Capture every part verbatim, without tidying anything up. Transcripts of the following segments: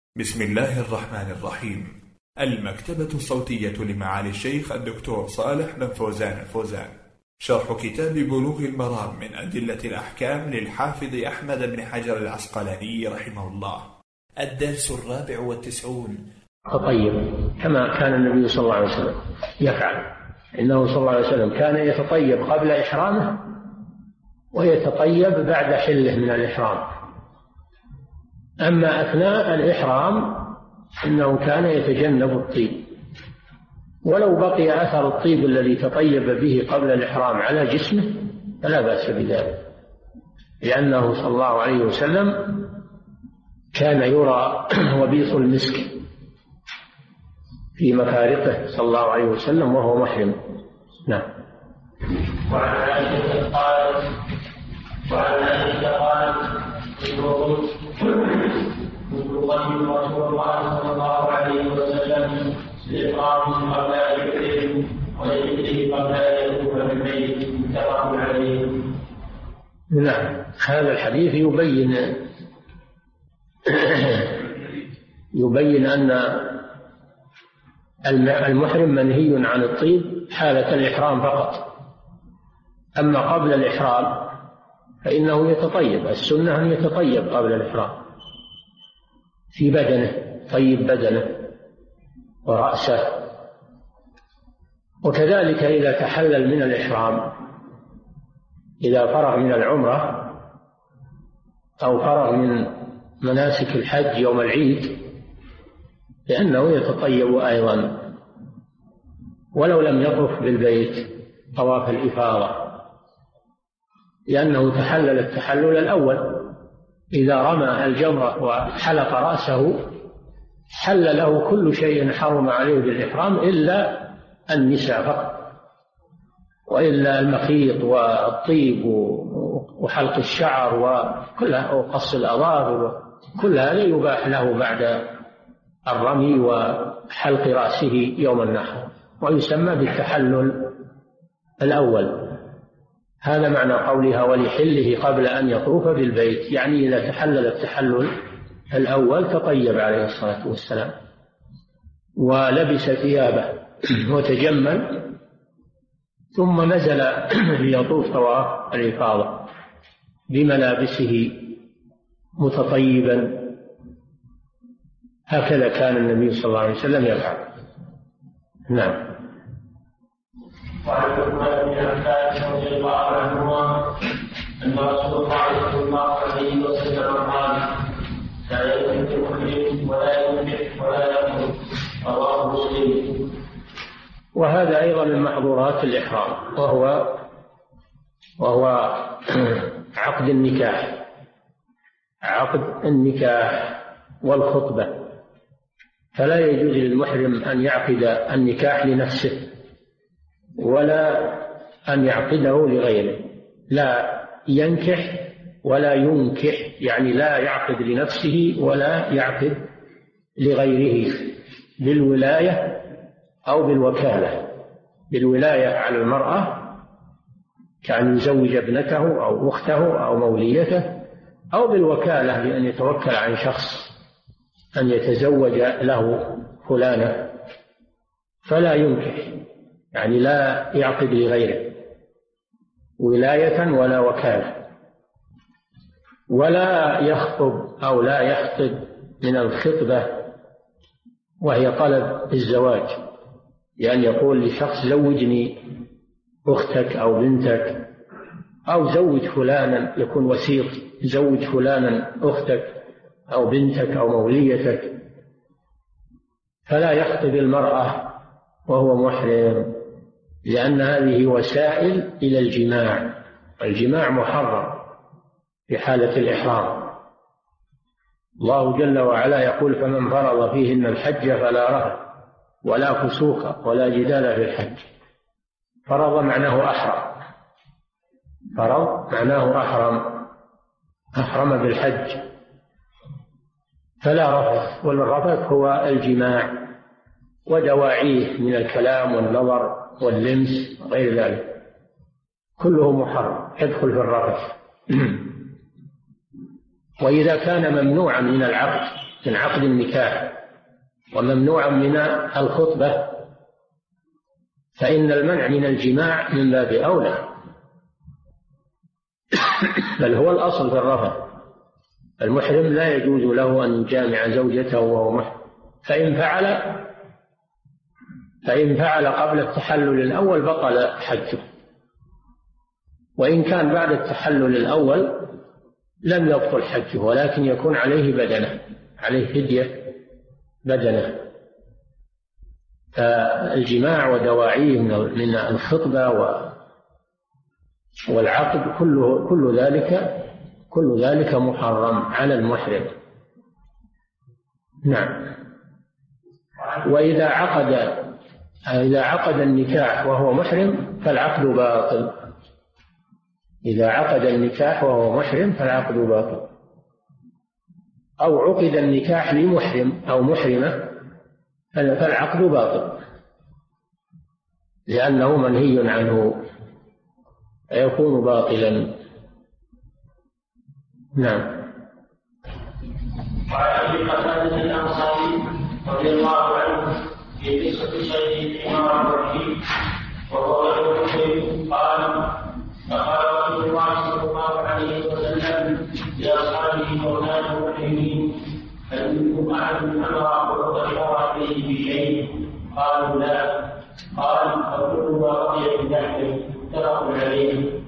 بسم الله الرحمن الرحيم. المكتبة الصوتية لمعالي الشيخ الدكتور صالح بن فوزان الفوزان، شرح كتاب بلوغ المرام من أدلة الأحكام للحافظ أحمد بن حجر العسقلاني رحمه الله. الدرس الرابع والتسعون. تطيب كما كان النبي صلى الله عليه وسلم يفعل، إنه صلى الله عليه وسلم كان يتطيب قبل إحرامه ويتطيب بعد حله من الإحرام. أما أثناء الإحرام إنه كان يتجنب الطيب، ولو بقي أثر الطيب الذي تطيب به قبل الإحرام على جسمه فلا بأس بذلك، لأنه صلى الله عليه وسلم كان يرى وبيص المسك في مفارقه صلى الله عليه وسلم وهو محرم. نعم. وعن عائشة قالت وعن عائشة قالت كنت أقدم رسول الله صلى الله عليه وسلم لإقامة قبل أن يحرم ولذكره قبل أن يطوف بالبيت، متفق عليه. نعم. هذا الحديث يبين يبين أن المحرم منهي عن الطيب حالة الإحرام فقط، أما قبل الإحرام فإنه يتطيب. السنة أن يتطيب قبل الإحرام في بدنه، طيب بدنه ورأسه. وكذلك إذا تحلل من الإحرام، إذا فرغ من العمرة أو فرغ من مناسك الحج يوم العيد لأنه يتطيب أيضا ولو لم يطف بالبيت طواف الإفاضة، لأنه تحلل التحلل الأول. إذا رمى الجمرة وحلق رأسه حل له كل شيء حرم عليه بالإحرام إلا النساء فقط، وإلا المخيط والطيب وحلق الشعر وكلها وقص الأظافر، كل هذا يباح له بعد الرمي وحلق رأسه يوم النحر، ويسمى بالتحلل الأول. هذا معنى قولها ولحله قبل أن يطوف بالبيت، يعني إذا تحلل التحلل الأول تطيب عليه الصلاة والسلام ولبس ثيابه وتجمل، ثم نزل ليطوف طواف الإفاضة بملابسه متطيبا. هكذا كان النبي صلى الله عليه وسلم يفعل. نعم. وعن عثمان بن عفان رضي الله عنهما أن رسول الله صلى الله عليه وسلم قال: لا يملك المحرم ولا ينكح ولا يخرج، رواه مسلم. وهذا أيضا من محظورات الإحرام، وهو وهو عقد النكاح، عقد النكاح والخطبة. فلا يجوز للمحرم أن يعقد النكاح لنفسه ولا أن يعقده لغيره، لا ينكح ولا ينكح، يعني لا يعقد لنفسه ولا يعقد لغيره بالولاية أو بالوكالة. بالولاية على المرأة كأن يزوج ابنته أو أخته أو موليته، أو بالوكالة بأن يتوكل عن شخص أن يتزوج له فلانة، فلا ينكح، يعني لا يعقد لغيره ولاية ولا وكالة. ولا يخطب أو لا يخطب من الخطبة وهي طلب الزواج، يعني يقول لشخص زوجني أختك أو بنتك، أو زوج فلانا، يكون وسيط، زوج فلانا أختك أو بنتك أو موليتك. فلا يخطب المرأة وهو محرم، لأن هذه وسائل إلى الجماع، الجماع محرم في حالة الإحرام. الله جل وعلا يقول: فمن فرض فيهن الحج فلا رفث ولا فسوق ولا جدال في الحج. فرض معناه أحرم، فرض معناه أحرم، أحرم بالحج، فلا رفث. والرفث هو الجماع ودواعيه من الكلام والنظر واللمس وغير ذلك، كله محرم يدخل في الرفث. وإذا كان ممنوعا من العقد من عقد النكاح وممنوعا من الخطبة، فإن المنع من الجماع من باب أولى، بل هو الأصل في الرفث. المحرم لا يجوز له أن يجامع زوجته وهو محرم، فإن فعل فإن فعل قبل التحلل الأول بطل حجه، وإن كان بعد التحلل الأول لم يبطل حجه، ولكن يكون عليه بدنه، عليه فدية بدنه. فالجماع ودواعيه من الخطبة والعقد كله كل ذلك كل ذلك محرم على المحرم. نعم. وإذا عقد إذا عقد النكاح وهو محرم فالعقد باطل. إذا عقد النكاح وهو محرم فالعقد باطل، أو عقد النكاح لمحرم أو محرمة فالعقد باطل، لأنه منهي عنه فيكون باطلا. نعم. وعن ابي قتادة الانصاري رضي الله عنه في قصة شيء الحمار الرحيم وهو غير مسلم قال: فقال رسول الله صلى الله عليه وسلم لاصحابه وكانوا محرمين: هل منكم احد امر وقدر عليه بشيء؟ قالوا: لا. قال: فكل ما رضي بنحوه متفق عليه.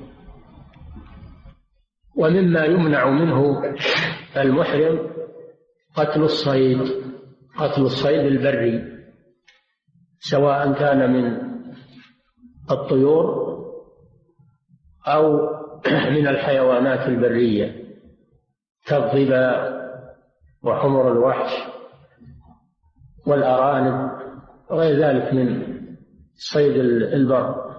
ومما يمنع منه المحرم قتل الصيد قتل الصيد البري، سواء كان من الطيور أو من الحيوانات البرية كالظباء وحمر الوحش والأرانب وغير ذلك من صيد البر،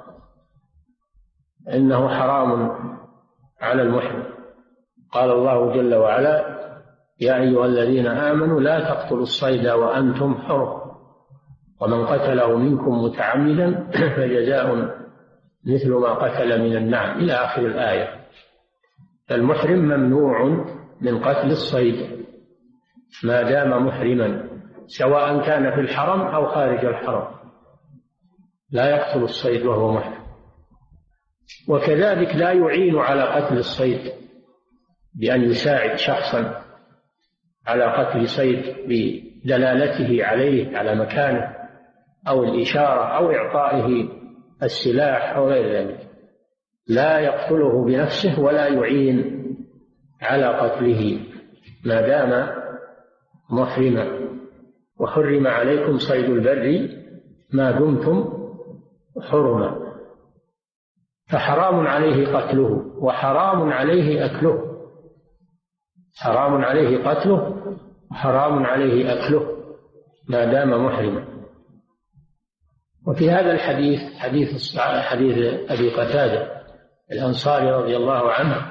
إنه حرام على المحرم. قال الله جل وعلا: يا أيها الذين آمنوا لا تقتلوا الصيد وأنتم حرم، ومن قتله منكم متعمدا فجزاء مثل ما قتل من النعم، إلى آخر الآية. فالمحرم ممنوع من قتل الصيد ما دام محرما، سواء كان في الحرم أو خارج الحرم، لا يقتل الصيد وهو محرم. وكذلك لا يعين على قتل الصيد بأن يساعد شخصا على قتل صيد بدلالته عليه على مكانه أو الإشارة أو إعطائه السلاح أو غير ذلك، لا يقتله بنفسه ولا يعين على قتله ما دام محرما. وحرم عليكم صيد البر ما دمتم حرما، فحرام عليه قتله وحرام عليه أكله، حرام عليه قتله وحرام عليه أكله ما دام محرما. وفي هذا الحديث حديث حديث أبي قتادة الأنصاري رضي الله عنه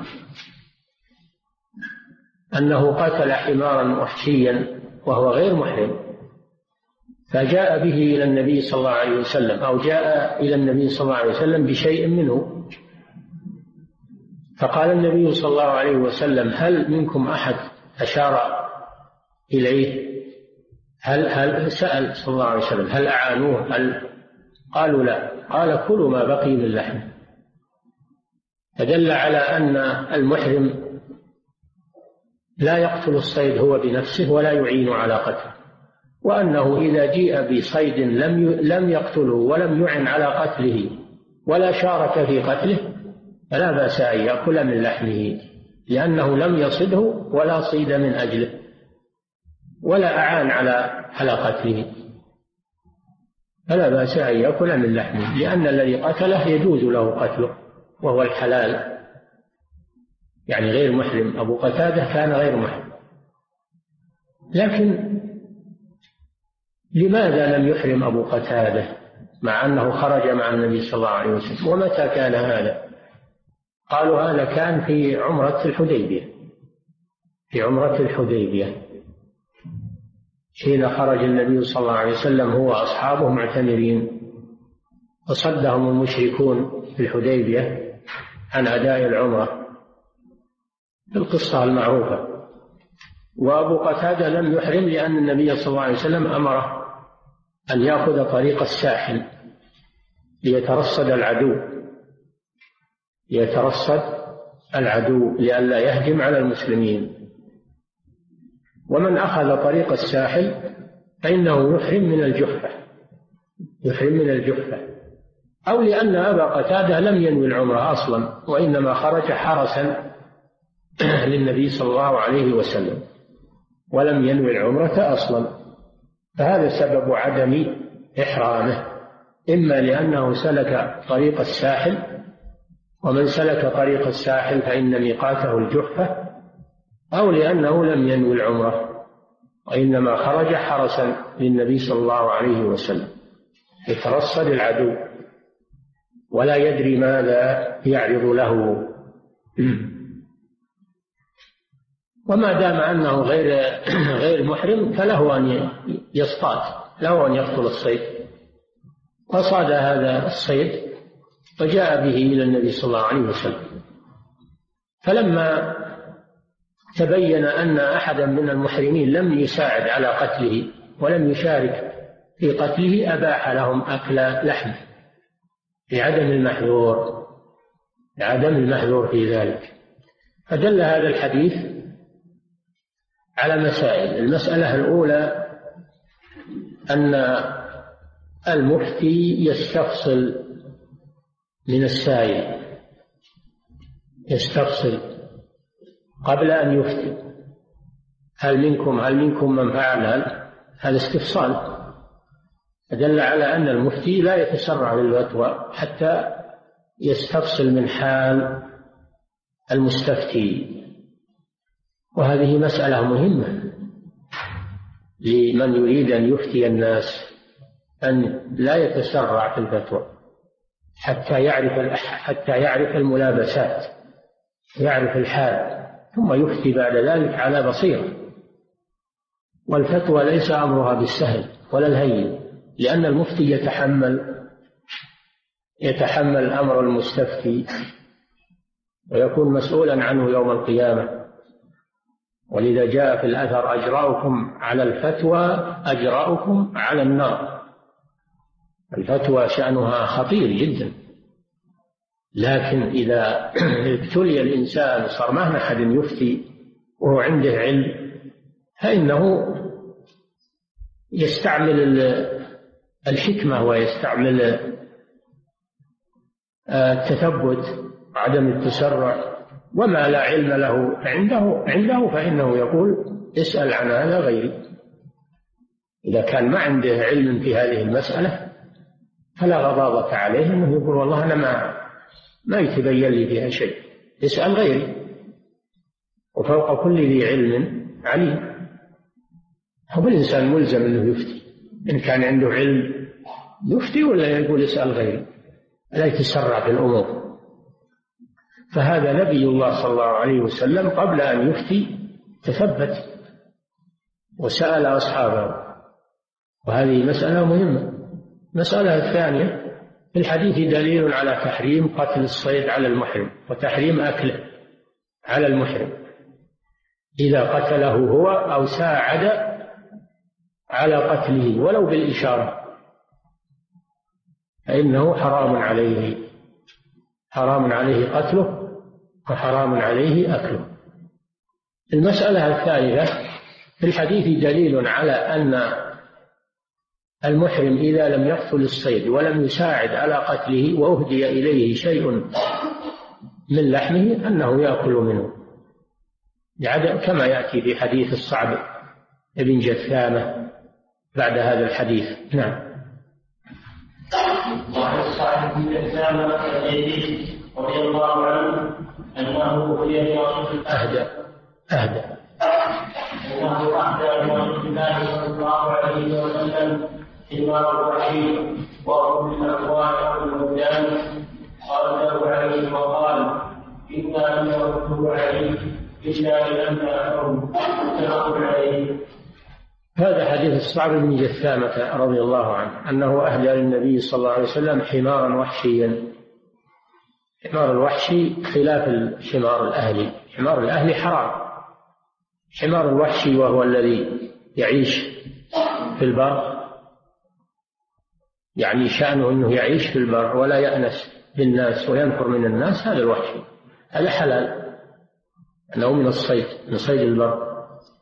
أنه قتل حمارا وحشيا وهو غير محرم، فجاء به إلى النبي صلى الله عليه وسلم، أو جاء إلى النبي صلى الله عليه وسلم بشيء منه، فقال النبي صلى الله عليه وسلم: هل منكم أحد أشار إليه؟ هل هل سأل صلى الله عليه وسلم هل أعانوه؟ هل قالوا لا. قال: كلوا ما بقي من لحم. فدل على أن المحرم لا يقتل الصيد هو بنفسه ولا يعين على قتله، وأنه إذا جيء بصيد لم لم يقتله ولم يعن على قتله ولا شارك في قتله فلا بأس أن يأكل من لحمه، لأنه لم يصده ولا صيد من أجله ولا أعان على على قتله، فلا بأس أن يأكل من لحمه، لأن الذي قتله يجوز له قتله وهو الحلال، يعني غير محرم. أبو قتادة كان غير محرم، لكن لماذا لم يحرم أبو قتادة مع أنه خرج مع النبي صلى الله عليه وسلم؟ ومتى كان هذا؟ قالوا هذا كان في عمرة الحديبية في عمرة الحديبية حين خرج النبي صلى الله عليه وسلم هو وأصحابه معتمرين، فصدهم المشركون في الحديبية عن أداء العمرة، القصة المعروفة. وأبو قتادة لم يحرم لأن النبي صلى الله عليه وسلم أمره أن يأخذ طريق الساحل ليترصد العدو ليترصد العدو لئلا يهجم على المسلمين. ومن أخذ طريق الساحل فإنه يحرم من الجحفة يحرم من الجحفة أو لأن أبا قتادة لم ينوي العمرة أصلا، وإنما خرج حرسا للنبي صلى الله عليه وسلم ولم ينوي العمرة أصلا، فهذا سبب عدم إحرامه، إما لأنه سلك طريق الساحل، ومن سلك طريق الساحل فإن ميقاته الجحفة، أو لأنه لم ينوي العمرة وإنما خرج حرسا للنبي صلى الله عليه وسلم يترصد العدو ولا يدري ماذا يعرض له. وما دام أنه غير غير محرم فله أن يصطاد، له أن يقتل الصيد، فصاد هذا الصيد فجاء به إلى النبي صلى الله عليه وسلم، فلما تبين أن أحدا من المحرمين لم يساعد على قتله ولم يشارك في قتله أباح لهم أكل لحمه لعدم المحذور لعدم المحذور في ذلك. فدل هذا الحديث على مسائل. المسألة الأولى أن المفتي يستفصل من السائل، يستفصل قبل أن يفتي، هل منكم هل منكم من فعل هذا استفصال، دل على أن المفتي لا يتسرع للفتوى حتى يستفصل من حال المستفتي، وهذه مسألة مهمة لمن يريد أن يفتي الناس، أن لا يتسرع في الفتوى حتى يعرف حتى يعرف الملابسات، يعرف الحال، ثم يفتي بعد ذلك على بصيرة. والفتوى ليس أمرها بالسهل ولا الهين، لأن المفتي يتحمل يتحمل أمر المستفتي ويكون مسؤولا عنه يوم القيامة. ولذا جاء في الأثر: أجرأكم على الفتوى أجرأكم على النار. الفتوى شأنها خطير جدا، لكن إذا ابتلي الإنسان صار ما أحد يفتي وهو عنده علم فإنه يستعمل الحكمة ويستعمل التثبت وعدم التسرع، وما لا علم له عنده عنده فإنه يقول: اسأل عن هذا غيري. إذا كان ما عنده علم في هذه المسألة فلا غضاضة عليه أنه يقول: والله أنا ما ما يتبين لي فيها شيء، اسأل غيري. وفوق كل ذي علم عليم. هو الإنسان ملزم أنه يفتي، إن كان عنده علم يفتي ولا يقول اسأل غيري، لا يتسرع بالأمور. فهذا نبي الله صلى الله عليه وسلم قبل أن يفتي تثبت وسأل أصحابه، وهذه مسألة مهمة. المسألة الثانية: في الحديث دليل على تحريم قتل الصيد على المحرم وتحريم أكله على المحرم إذا قتله هو أو ساعد على قتله ولو بالإشارة، فإنه حرام عليه حرام عليه قتله وحرام عليه أكله. المسألة الثالثة: في الحديث دليل على أن المحرم إذا لم يقتل الصيد ولم يساعد على قتله وأهدي إليه شيء من لحمه أنه يأكل منه، كما يأتي في حديث الصعب بن جثامة بعد هذا الحديث. نعم. وعن الصعب بن جثامة رضي الله عنه أنه أهدي أهدى أهدى أنه أهدى إلى رسول الله صلى الله عليه وسلم حمار وحشي وهو من الأقوال أو الولدان، قال له عليه وقال: إنا لم نرده عليه إلا لأنه متفق عليه. هذا حديث الصعب بن جثامة رضي الله عنه أنه أهدى للنبي صلى الله عليه وسلم حمارا وحشيا. حمار الوحشي خلاف الحمار الأهلي، حمار الأهلي حرام، حمار الوحشي وهو الذي يعيش في البر، يعني شأنه أنه يعيش في البر ولا يأنس بالناس وينفر من الناس، هذا الوحشي، هذا حلال أنه من الصيد، من صيد البر.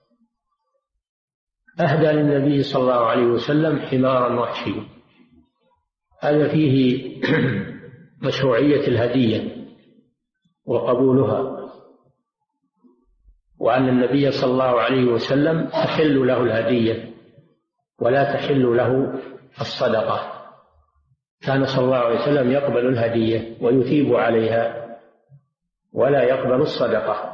أهدى للنبي صلى الله عليه وسلم حمارا وحشيا، هذا فيه مشروعية الهدية وقبولها، وأن النبي صلى الله عليه وسلم تحل له الهدية ولا تحل له الصدقة. كان صلى الله عليه وسلم يقبل الهدية ويثيب عليها ولا يقبل الصدقة.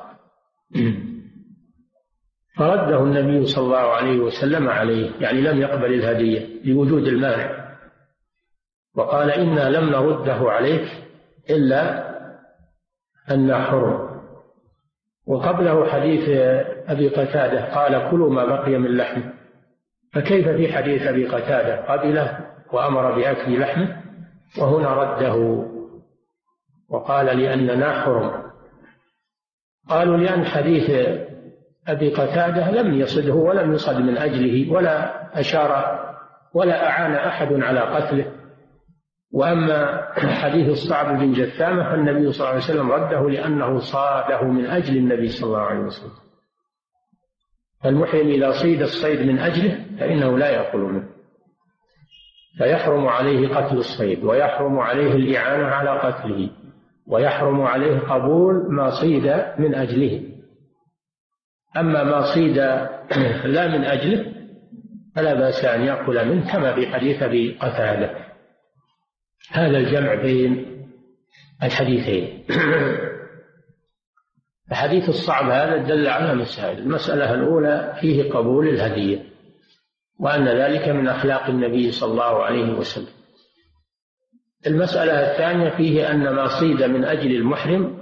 فرده النبي صلى الله عليه وسلم عليه، يعني لم يقبل الهدية لوجود المانع، وقال إنا لم نرده عليك إلا أن حرم. وقبله حديث أبي قتادة قال كلوا ما بقي من لحمه، فكيف في حديث أبي قتادة قبله وأمر بأكل لحمه وهنا رده وقال لأننا حرم؟ قالوا لأن حديث أبي قتادة لم يصده ولم يصد من أجله ولا أشار ولا أعان أحد على قتله، وأما حديث الصعب بن جثامة فالنبي صلى الله عليه وسلم رده لأنه صاده من أجل النبي صلى الله عليه وسلم. فالمحرم إذا صيد الصيد من أجله فإنه لا يأكل منه، فيحرم عليه قتل الصيد ويحرم عليه الإعانة على قتله ويحرم عليه قبول ما صيد من أجله. أما ما صيد لا من أجله فلا بأس أن يأكل منه كما في حديث أبي قتادة. هذا الجمع بين الحديثين. الحديث الصعب هذا دل على مسائل. المسألة الأولى فيه قبول الهدية وأن ذلك من أخلاق النبي صلى الله عليه وسلم. المسألة الثانية فيه أن ما صيد من أجل المحرم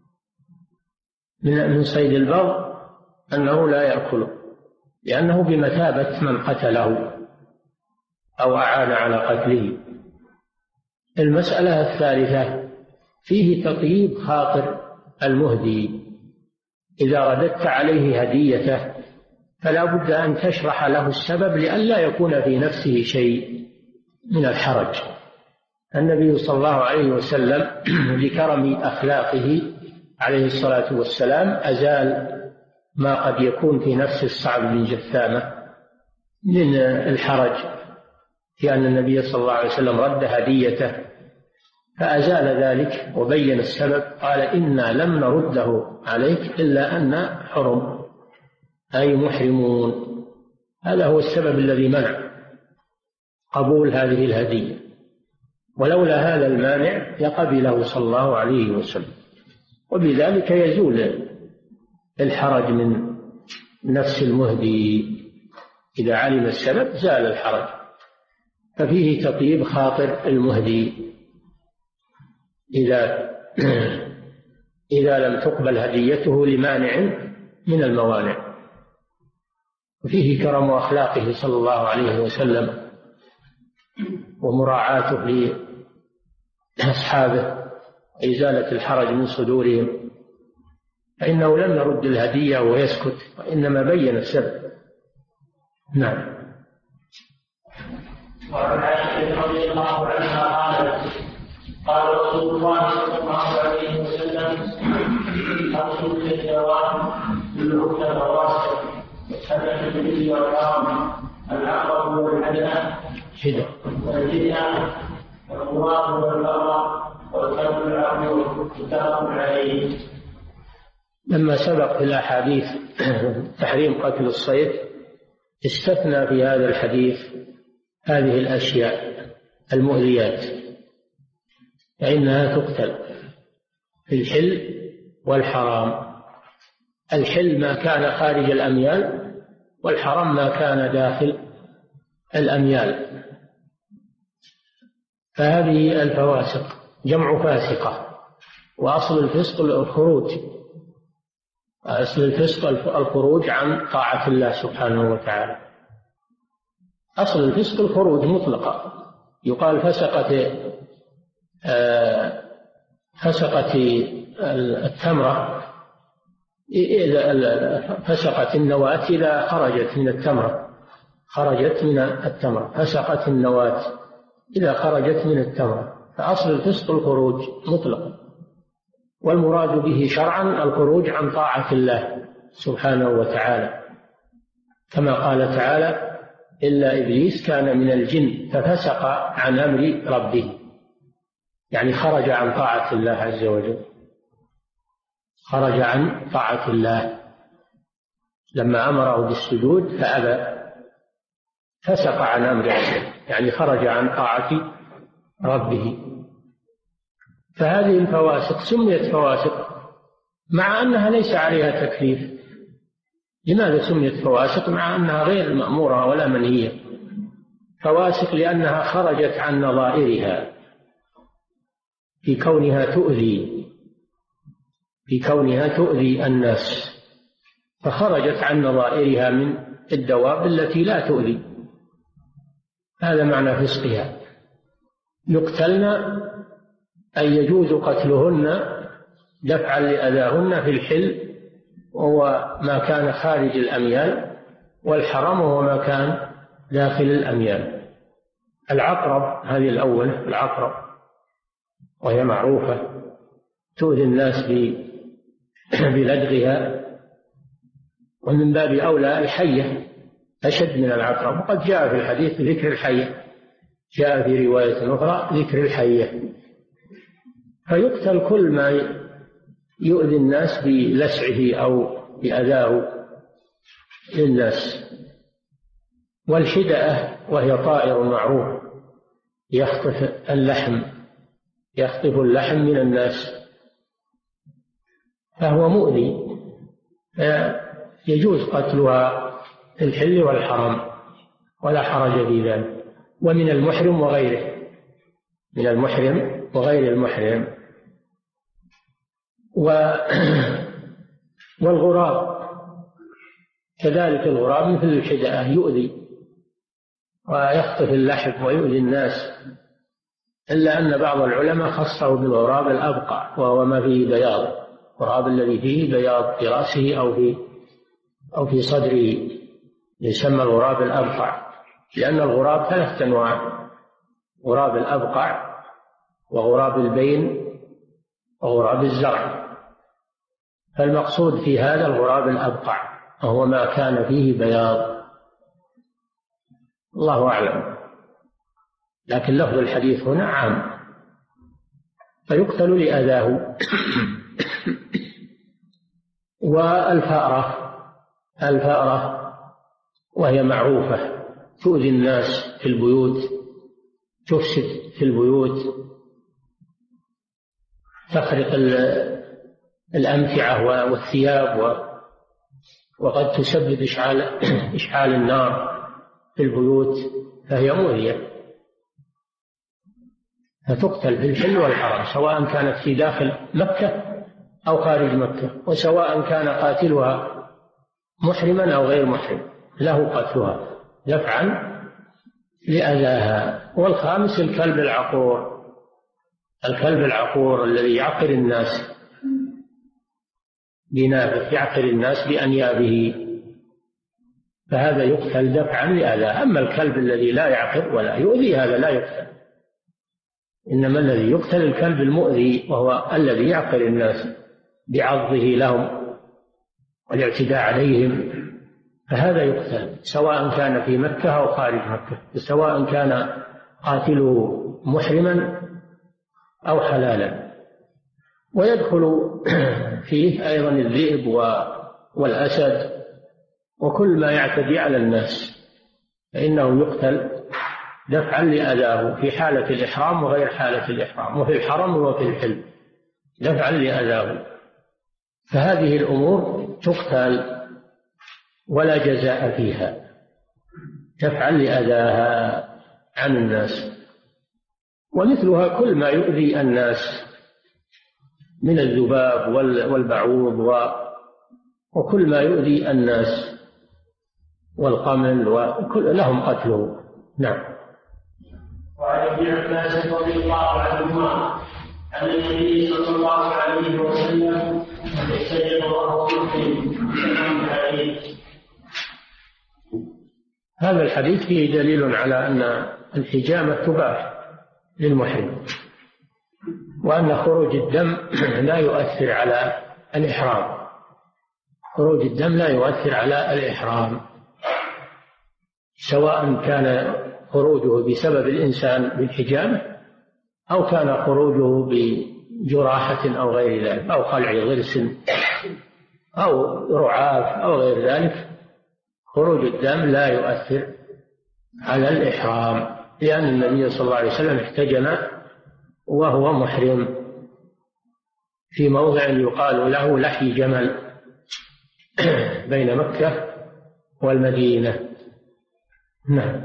من صيد البر أنه لا يأكله لأنه بمثابة من قتله أو أعان على قتله. المسألة الثالثة فيه تطييب خاطر المهدي، إذا رددت عليه هديته فلا بد أن تشرح له السبب لئلا يكون في نفسه شيء من الحرج. النبي صلى الله عليه وسلم لكرم أخلاقه عليه الصلاة والسلام أزال ما قد يكون في نفس الصعب بن جثامة من الحرج في أن النبي صلى الله عليه وسلم رد هديته، فأزال ذلك وبين السبب. قال إنا لم نرده عليك إلا أن حرم أي محرمون. هذا هو السبب الذي منع قبول هذه الهدية، ولولا هذا المانع لقبله صلى الله عليه وسلم، وبذلك يزول الحرج من نفس المهدي. إذا علم السبب زال الحرج، ففيه تطيب خاطر المهدي إذا إذا لم تقبل هديته لمانع من الموانع. وفيه كرم أخلاقه صلى الله عليه وسلم ومراعاته لأصحابه وإزالة الحرج من صدورهم، فإنه لم يرد الهدية ويسكت وإنما بين السبب. نعم. وعن عائشة رضي الله عنها قالت قال رسول الله صلى الله عليه وسلم أرسل الحيوان بالعقل فواسط والسبع بالإبل والحرم العقرب والحدث والجدع والغراب والبقر والكلب العقل متفق عليه. لما سبق في الأحاديث تحريم قتل الصيد استثنى في هذا الحديث هذه الأشياء المؤذيات، فإنها تقتل في الحل والحرام. الحل ما كان خارج الأميال، والحرام ما كان داخل الأميال. فهذه الفواسق جمع فاسقة، وأصل الفسق الخروج، أصل الفسق الخروج عن طاعة الله سبحانه وتعالى. أصل الفسق الخروج مطلقا، يقال فسقت فسقت التمرة إذا فسقت النواة إذا خرجت من التمرة، خرجت من التمرة، فسقت النواة إذا خرجت من التمرة. فأصل الفسق الخروج مطلقا، والمراد به شرعا الخروج عن طاعة الله سبحانه وتعالى، كما قال تعالى: إلا إبليس كان من الجن ففسق عن أمر ربه، يعني خرج عن طاعة الله عز وجل، خرج عن طاعة الله لما أمره بالسجود فأبى، فسق عن أمر ربه، يعني خرج عن طاعة ربه. فهذه الفواسق سميت فواسق مع أنها ليس عليها تكليف. لماذا سميت فواسق مع أنها غير مأمورة ولا منهية؟ فواسق لأنها خرجت عن نظائرها في كونها تؤذي في كونها تؤذي الناس، فخرجت عن نظائرها من الدواب التي لا تؤذي. هذا معنى فسقها. يقتلن أي يجوز قتلهن دفعا لأذاهن في الحل وهو ما كان خارج الأميال، والحرم وهو ما كان داخل الأميال. العقرب هذه الأول، العقرب وهي معروفة تؤذي الناس بلدغها، ومن باب أولى الحية أشد من العقرب، وقد جاء في الحديث ذكر الحية، جاء في رواية أخرى ذكر الحية. فيقتل كل ما يؤذي الناس بلسعه أو بأذاه للناس. والحدأة وهي طائر معروف يخطف اللحم يخطف اللحم من الناس، فهو مؤذي، يجوز قتلها في الحل والحرم ولا حرج في ذلك. ومن المحرم وغيره، من المحرم وغير المحرم. والغراب كذلك، الغراب مثل الحدأة يؤذي ويخطف اللحم ويؤذي الناس، إلا أن بعض العلماء خصه بالغراب الأبقع، وهو ما فيه بياض، الغراب الذي فيه بياض في رأسه أو في أو في صدره يسمى الغراب الأبقع، لأن الغراب ثلاثة أنواع: غراب الأبقع وغراب البين وغراب الزرع. فالمقصود في هذا الغراب الأبقع، وهو ما كان فيه بياض، الله أعلم، لكن لفظ الحديث هنا عام. فيقتل لأذاه. والفأرة، الفأرة وهي معروفة تؤذي الناس في البيوت، تفسد في البيوت، تخرق الأمتعة والثياب، وقد تسبب إشعال إشعال النار في البيوت، فهي مؤذية، فتقتل في الحل والحرم، سواء كانت في داخل مكة أو خارج مكة، وسواء كان قاتلها محرما أو غير محرم له قتلها دفعا لأذاها. والخامس الكلب العقور، الكلب العقور الذي يعقر الناس بنابه، يعقر الناس بأنيابه، فهذا يقتل دفعا لأذاه. أما الكلب الذي لا يعقر ولا يؤذي هذا لا يقتل، إنما الذي يقتل الكلب المؤذي، وهو الذي يعقر الناس بعضه لهم والاعتداء عليهم، فهذا يقتل سواء كان في مكة أو خارج مكة، سواء كان قاتله محرما أو حلالا. ويدخل فيه أيضا الذئب والأسد وكل ما يعتدي على الناس، فإنه يقتل دفعا لأذاه في حالة الإحرام وغير حالة الإحرام، وفي الحرم وفي الحل دفعا لأذاه. فهذه الأمور تقتل ولا جزاء فيها، دفعا لأذاها عن الناس. ومثلها كل ما يؤذي الناس من الذباب والبعوض وكل ما يؤذي الناس والقمل، وكل لهم قتله. نعم. وعن ابن عباس رضي الله عنهما أن النبي صلى الله عليه وسلم يستجيب وهو مسلم الحديث. هذا الحديث فيه دليل على أن الحجامة تباح للمحرم، وأن خروج الدم لا يؤثر على الإحرام. خروج الدم لا يؤثر على الإحرام، سواء كان خروجه بسبب الإنسان بالحجامة أو كان خروجه بجراحة أو غير ذلك، أو خلع ضرس أو رعاف أو غير ذلك. خروج الدم لا يؤثر على الإحرام، لأن النبي صلى الله عليه وسلم احتجم وهو محرم في موضع يقال له لحي جمل بين مكة والمدينة. نعم.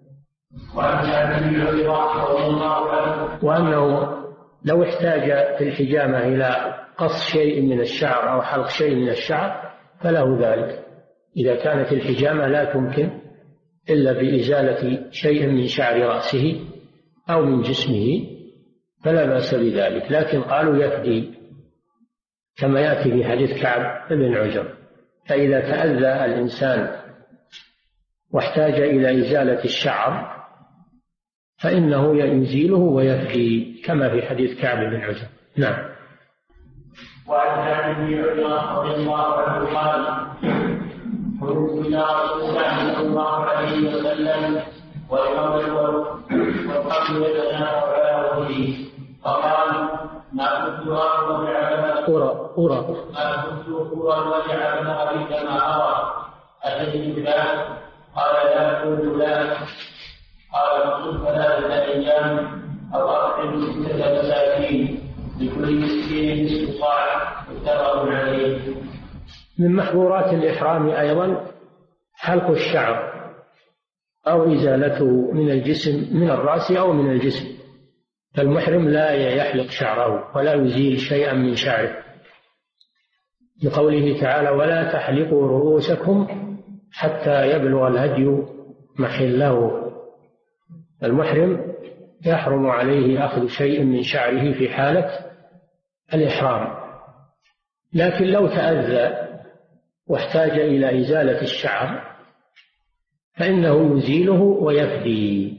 وأنه لو احتاج في الحجامة إلى قص شيء من الشعر أو حلق شيء من الشعر فله ذلك، إذا كانت الحجامة لا تمكن إلا بإزالة شيء من شعر رأسه أو من جسمه فلا بأس بذلك، لكن قالوا يفدي كما يأتي في حديث كعب بن عجر. فإذا تأذى الإنسان واحتاج إلى إزالة الشعر فإنه يزيله ويفدي كما في حديث كعب بن عجر. نعم. وعن كعب بن عجر رضي الله عنه قال: خرجت إلى رسول الله صلى الله عليه وسلم والقبر والقبر يتناثر على وجهه فقال: ما كنت أرى أرى أرى ما كنت أرى وجع ابن أبي كما أرى أتيت فلان؟ قال: لا. قلت: لا. قال: فقل ثلاثة أيام أو أطعم ستة مساكين لكل مسكين نصف صاع متفق عليه. من محظورات الإحرام أيضا حلق الشعر أو إزالته من الجسم، من الرأس أو من الجسم، فالمحرم لا يحلق شعره ولا يزيل شيئا من شعره، لقوله تعالى: ولا تحلقوا رؤوسكم حتى يبلغ الهدي محله. المحرم يحرم عليه أخذ شيء من شعره في حالة الإحرام، لكن لو تأذى واحتاج إلى إزالة الشعر فإنه يزيله ويفدي،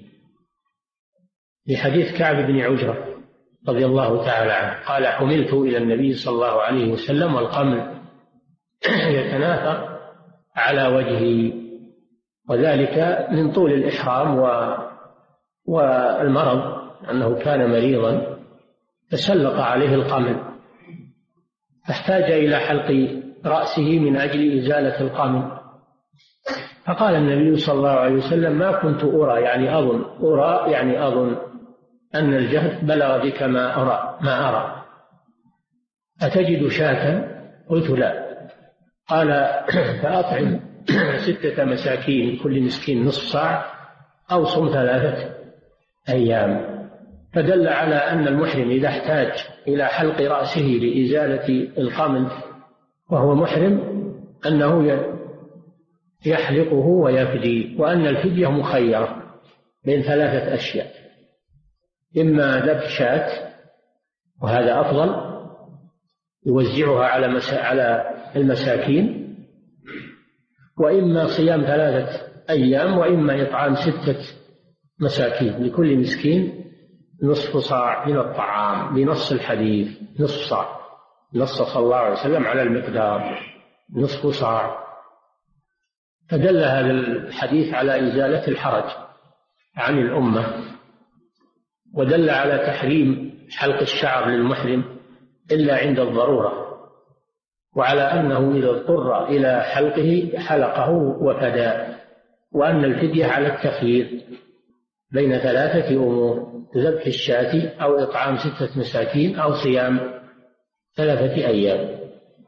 لحديث كعب بن عجرة رضي الله تعالى عنه قال: حملت إلى النبي صلى الله عليه وسلم والقمل يتناثر على وجهي، وذلك من طول الإحرام و والمرض، أنه كان مريضا تسلط عليه القمل فاحتاج إلى حلق رأسه من أجل إزالة القمل، فقال النبي صلى الله عليه وسلم: ما كنت أرى، يعني أظن، أرى يعني أظن أن الجهد بلغ بك ما أرى ما أرى أتجد شاة؟ قلت: لا. قال: فأطعم ستة مساكين كل مسكين نصف صاع أو صم ثلاثة أيام. فدل على أن المحرم إذا احتاج إلى حلق رأسه لإزالة القمل وهو محرم أنه يحلقه ويفدي، وأن الفدية مخيرة بين ثلاثة أشياء: إما ذبح شاة وهذا أفضل يوزعها على على المساكين، وإما صيام ثلاثة أيام، وإما إطعام ستة مساكين لكل مسكين نصف صاع من الطعام، بنص الحديث نصف صاع، نص صلى الله عليه وسلم على المقدار نصف صاع. فدل هذا الحديث على إزالة الحرج عن الأمة، ودل على تحريم حلق الشعر للمحرم إلا عند الضرورة، وعلى أنه إذا اضطر إلى حلقه حلقه وفدى، وأن الفدية على التخيير بين ثلاثة أمور: ذبح الشاة أو إطعام ستة مساكين أو صيام ثلاثة أيام.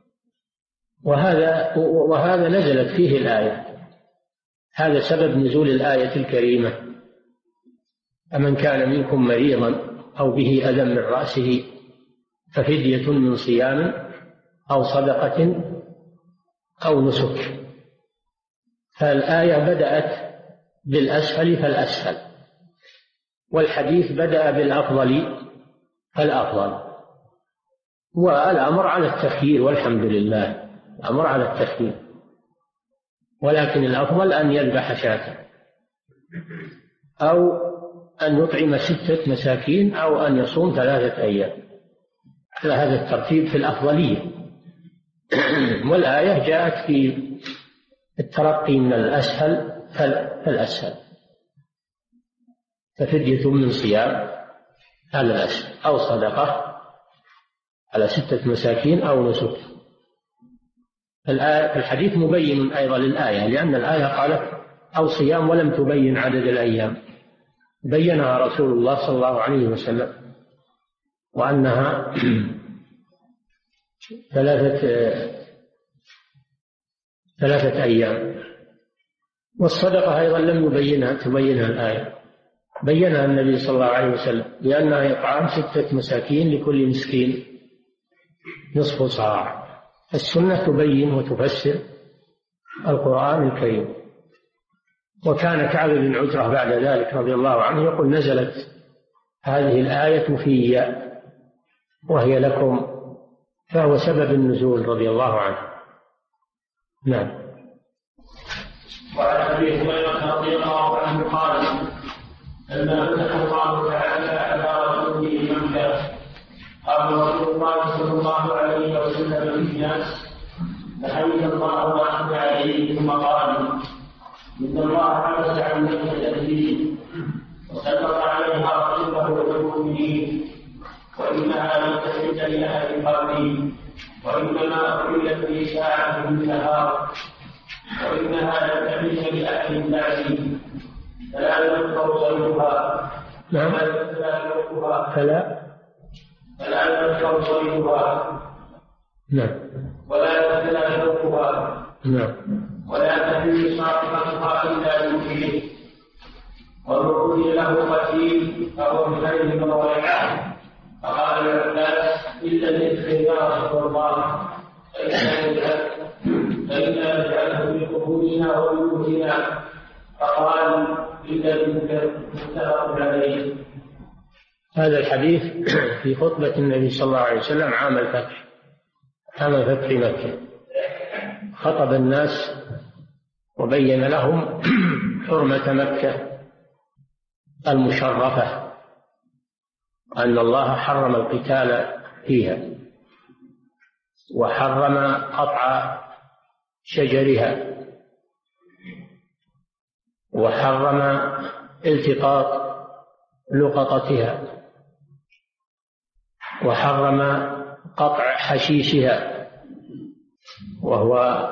وهذا وهذا نزلت فيه الآية، هذا سبب نزول الآية الكريمة: فمن كان منكم مريضا أو به أذى من رأسه ففدية من صيام أو صدقة أو نسك. فالآية بدأت بالأسفل فالأسفل، والحديث بدأ بالأفضل فالأفضل، والأمر على التخيير والحمد لله، الأمر على التخيير، ولكن الأفضل أن يذبح شاة أو أن يطعم ستة مساكين أو أن يصوم ثلاثة أيام، على هذا الترتيب في الأفضلية. والآية جاءت في الترقي من الأسهل فالأسهل، ففدية من صيام على الأسهل أو صدقة على ستة مساكين أو نسك. الحديث مبين أيضا للآية، لأن الآية قالت أو صيام ولم تبين عدد الأيام، بينها رسول الله صلى الله عليه وسلم، وأنها ثلاثة ثلاثة أيام. والصدقة أيضا لم يبينها تبينها الآية، بينها النبي صلى الله عليه وسلم، لأنها إطعام ستة مساكين لكل مسكين نصف صاع. السنة تبين وتفسر القرآن الكريم. وكان كعب بن عجرة بعد ذلك رضي الله عنه يقول نزلت هذه الآية في وهي لكم، فهو سبب النزول رضي الله عنه. نعم. وعن ابي هريره رضي الله عنه قال لما فتح الله تعالى على رسوله مكه قال رسول الله صلى الله عليه وسلم للناس فحمد الله واثنى عليه ثم قال ان الله حبس عن مكه الدين وسلط عليها رسوله والمؤمنين وانها لم تحل لاحد قبلي وانما احلت لي ساعه من نهار وانها لم تحل لاحد بعدي فلا يذكر صيدها نعم. فلا فلا يذكر صيدها نعم. ولا يذكر شوكها نعم. ولا تحل صاحبتها الا بوجهه والركن له قتيل فهو بخير موضعه. فقال العباس الا الذكر يا رسول الله فإنا نجعله في قبورنا وبيوتنا. فقال إلا الذكر متفق عليه. هذا الحديث في خطبة النبي صلى الله عليه وسلم عام الفتح، عام فتح مكة، خطب الناس وبين لهم حرمة مكة المشرفة، أن الله حرم القتال فيها وحرم قطع شجرها وحرم التقاط لقطتها وحرم قطع حشيشها وهو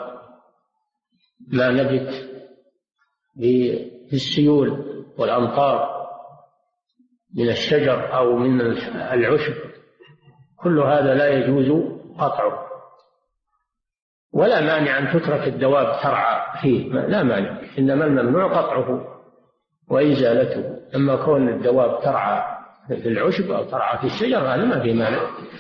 ما نبت بالسيول والأمطار من الشجر أو من العشب، كل هذا لا يجوز قطعه. ولا مانع أن تترك الدواب ترعى فيه، لا مانع، إنما الممنوع قطعه وإزالته. أما كون الدواب ترعى في العشب أو ترعى في الشجر هذا ما في مانع.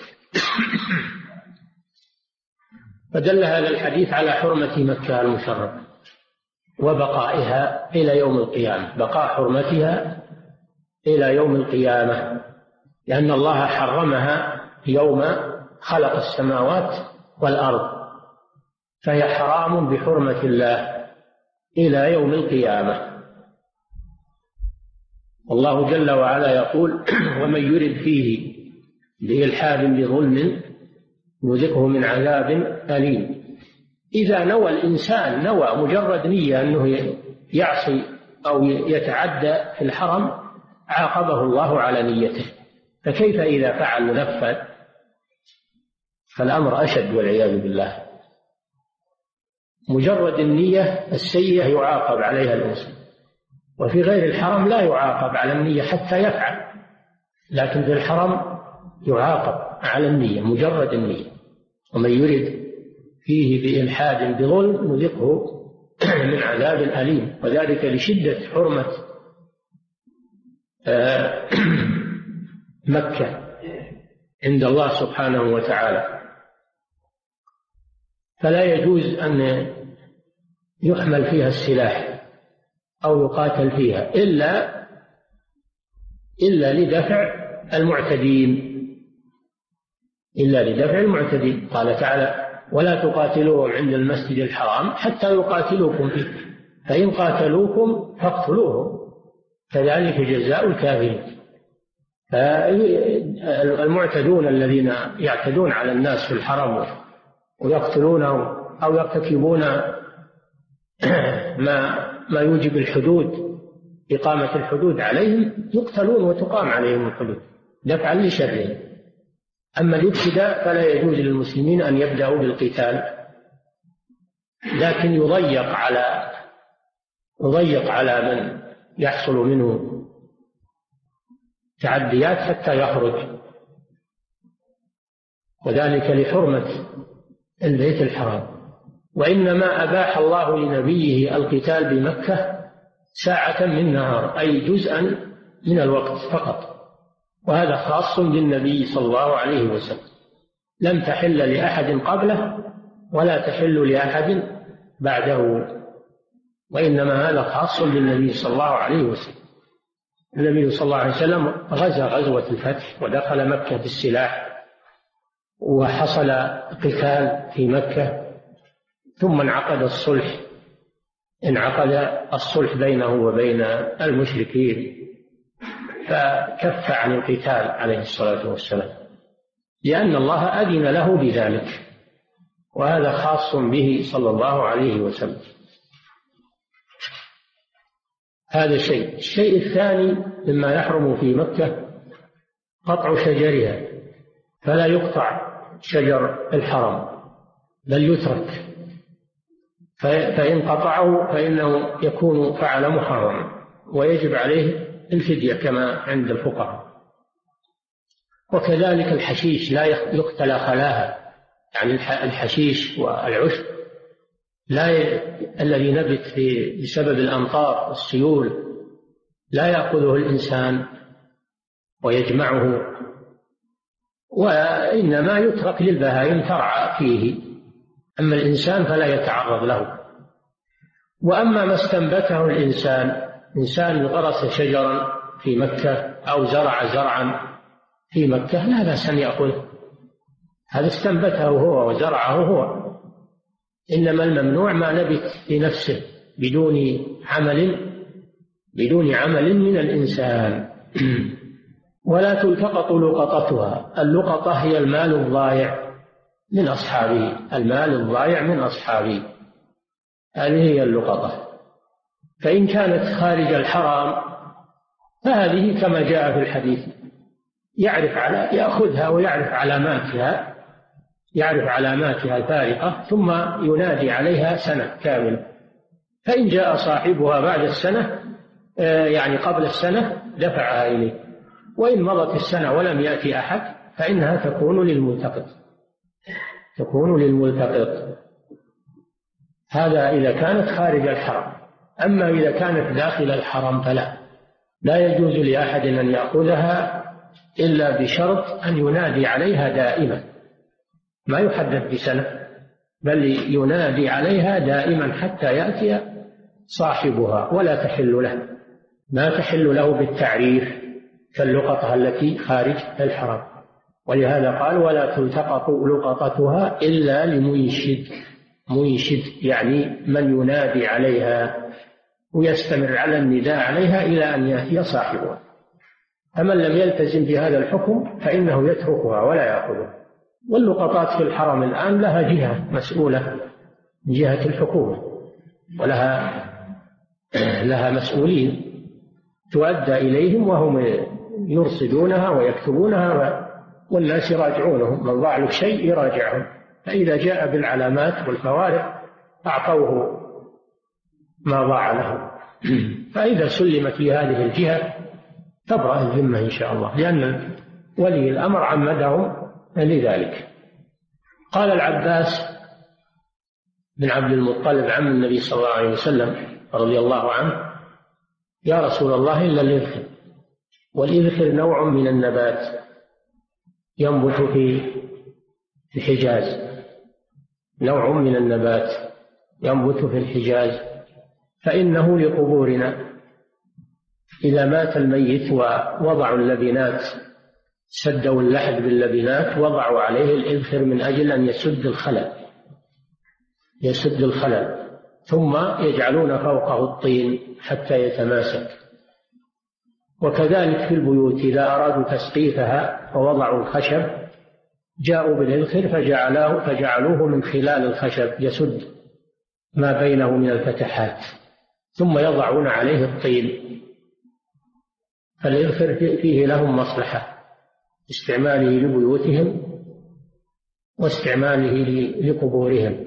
فدل هذا الحديث على حرمة مكة المشرفة وبقائها إلى يوم القيامة، بقاء حرمتها إلى يوم القيامة، لأن الله حرمها يوم خلق السماوات والأرض، فهي حرام بحرمة الله إلى يوم القيامة. الله جل وعلا يقول ومن يرد فيه بإلحاد بظلم نذقه من عذاب أليم. إذا نوى الإنسان نوى مجرد نية أنه يعصي أو يتعدى في الحرم عاقبه الله على نيته، فكيف إذا فعل منفذ؟ فالأمر أشد والعياذ بالله. مجرد النية السيئة يعاقب عليها الإنسان، وفي غير الحرم لا يعاقب على النية حتى يفعل، لكن في الحرم يعاقب على النية مجرد النية. ومن يرد فيه بإلحاد بظلم نذقه من عذاب أليم، وذلك لشدة حرمة مكة عند الله سبحانه وتعالى. فلا يجوز أن يحمل فيها السلاح أو يقاتل فيها إلا إلا لدفع المعتدين، إلا لدفع المعتدين. قال تعالى: ولا تقاتلوهم عند المسجد الحرام حتى يقاتلوكم فيه فإن قاتلوكم فاقتلوهم كذلك جزاء الكافرين. فالمعتدون الذين يعتدون على الناس في الحرم ويقتلونهم أو يرتكبون ما ما يوجب الحدود، إقامة الحدود عليهم، يقتلون وتقام عليهم الحدود دفعا لشرهم. أما الابتداء فلا يجوز للمسلمين أن يبدأوا بالقتال، لكن يضيق على يضيق على من يحصل منه تعديات حتى يخرج، وذلك لحرمة البيت الحرام. وإنما أباح الله لنبيه القتال بمكة ساعة من نهار، أي جزءا من الوقت فقط، وهذا خاص بالنبي صلى الله عليه وسلم، لم تحل لأحد قبله ولا تحل لأحد بعده، وإنما هذا خاص بالنبي صلى الله عليه وسلم. النبي صلى الله عليه وسلم غزا غزوة الفتح ودخل مكة بالسلاح، وحصل قتال في مكة، ثم انعقد الصلح انعقد الصلح بينه وبين المشركين، فكف عن القتال عليه الصلاة والسلام لأن الله أذن له بذلك، وهذا خاص به صلى الله عليه وسلم. هذا شيء. الشيء الثاني مما يحرم في مكة قطع شجرها، فلا يقطع شجر الحرم بل يترك، فإن قطعه فإنه يكون فعل محرم ويجب عليه الفدية كما عند الفقهاء. وكذلك الحشيش لا يقتلى خلاها، يعني الحشيش والعشب لا ي... الذي نبت بسبب الأمطار والسيول لا يأخذه الإنسان ويجمعه، وإنما يترك للبهائم ترعى فيه، أما الإنسان فلا يتعرض له. وأما ما استنبته الإنسان، إنسان غرس شجرا في مكة أو زرع زرعا في مكة لا بأس أن يأخذه، هذا استنبته هو وزرعه هو، إنما الممنوع ما نبت بنفسه بدون عمل بدون عمل من الإنسان. ولا تلتقط لقطتها، اللقطة هي المال الضائع من أصحابه، المال الضائع من أصحابه، هذه هي اللقطة. فإن كانت خارج الحرام فهذه كما جاء في الحديث، يعرف على يأخذها ويعرف علاماتها يعرف علاماتها الفارقة، ثم ينادي عليها سنة كاملة، فإن جاء صاحبها بعد السنة يعني قبل السنة دفعها إليه، وإن مضت السنة ولم يأتي أحد فإنها تكون للملتقط تكون للملتقط هذا إذا كانت خارج الحرم. أما إذا كانت داخل الحرم فلا لا يجوز لأحد أن يأخذها إلا بشرط أن ينادي عليها دائما، ما يحدد بسنة بل ينادي عليها دائما حتى يأتي صاحبها، ولا تحل له ما تحل له بالتعريف كاللقطة التي خارج الحرم. ولهذا قال: ولا تلتقط لقطتها إلا لمنشد، منشد يعني من ينادي عليها ويستمر على النداء عليها إلى أن يأتي صاحبها. فمن لم يلتزم بهذا الحكم فإنه يتركها ولا يأخذها. واللقطات في الحرم الآن لها جهة مسؤولة من جهة الحكومة، ولها لها مسؤولين تؤدى إليهم وهم يرصدونها ويكتبونها، والناس يراجعونهم، من ضاع له شيء يراجعهم، فإذا جاء بالعلامات والفوارق أعطوه ما ضاع له. فإذا سلمت لهذه الجهة تبرأ الذمة إن شاء الله، لأن ولي الأمر عمدهم لذلك. قال العباس بن عبد المطلب عم النبي صلى الله عليه وسلم رضي الله عنه: يا رسول الله إلا الإذخر، والإذخر نوع من النبات ينبت في الحجاز، نوع من النبات ينبت في الحجاز، فإنه لقبورنا إذا مات الميت ووضعوا اللبنات سدوا اللحد باللبنات، وضعوا عليه الإذخر من أجل أن يسد الخلل يسد الخلل ثم يجعلون فوقه الطين حتى يتماسك. وكذلك في البيوت إذا أرادوا تسقيفها فوضعوا الخشب، جاءوا بالإذخر فجعلوه, فجعلوه من خلال الخشب يسد ما بينه من الفتحات، ثم يضعون عليه الطين. فالإذخر فيه لهم مصلحة، استعماله لبيوتهم واستعماله لقبورهم.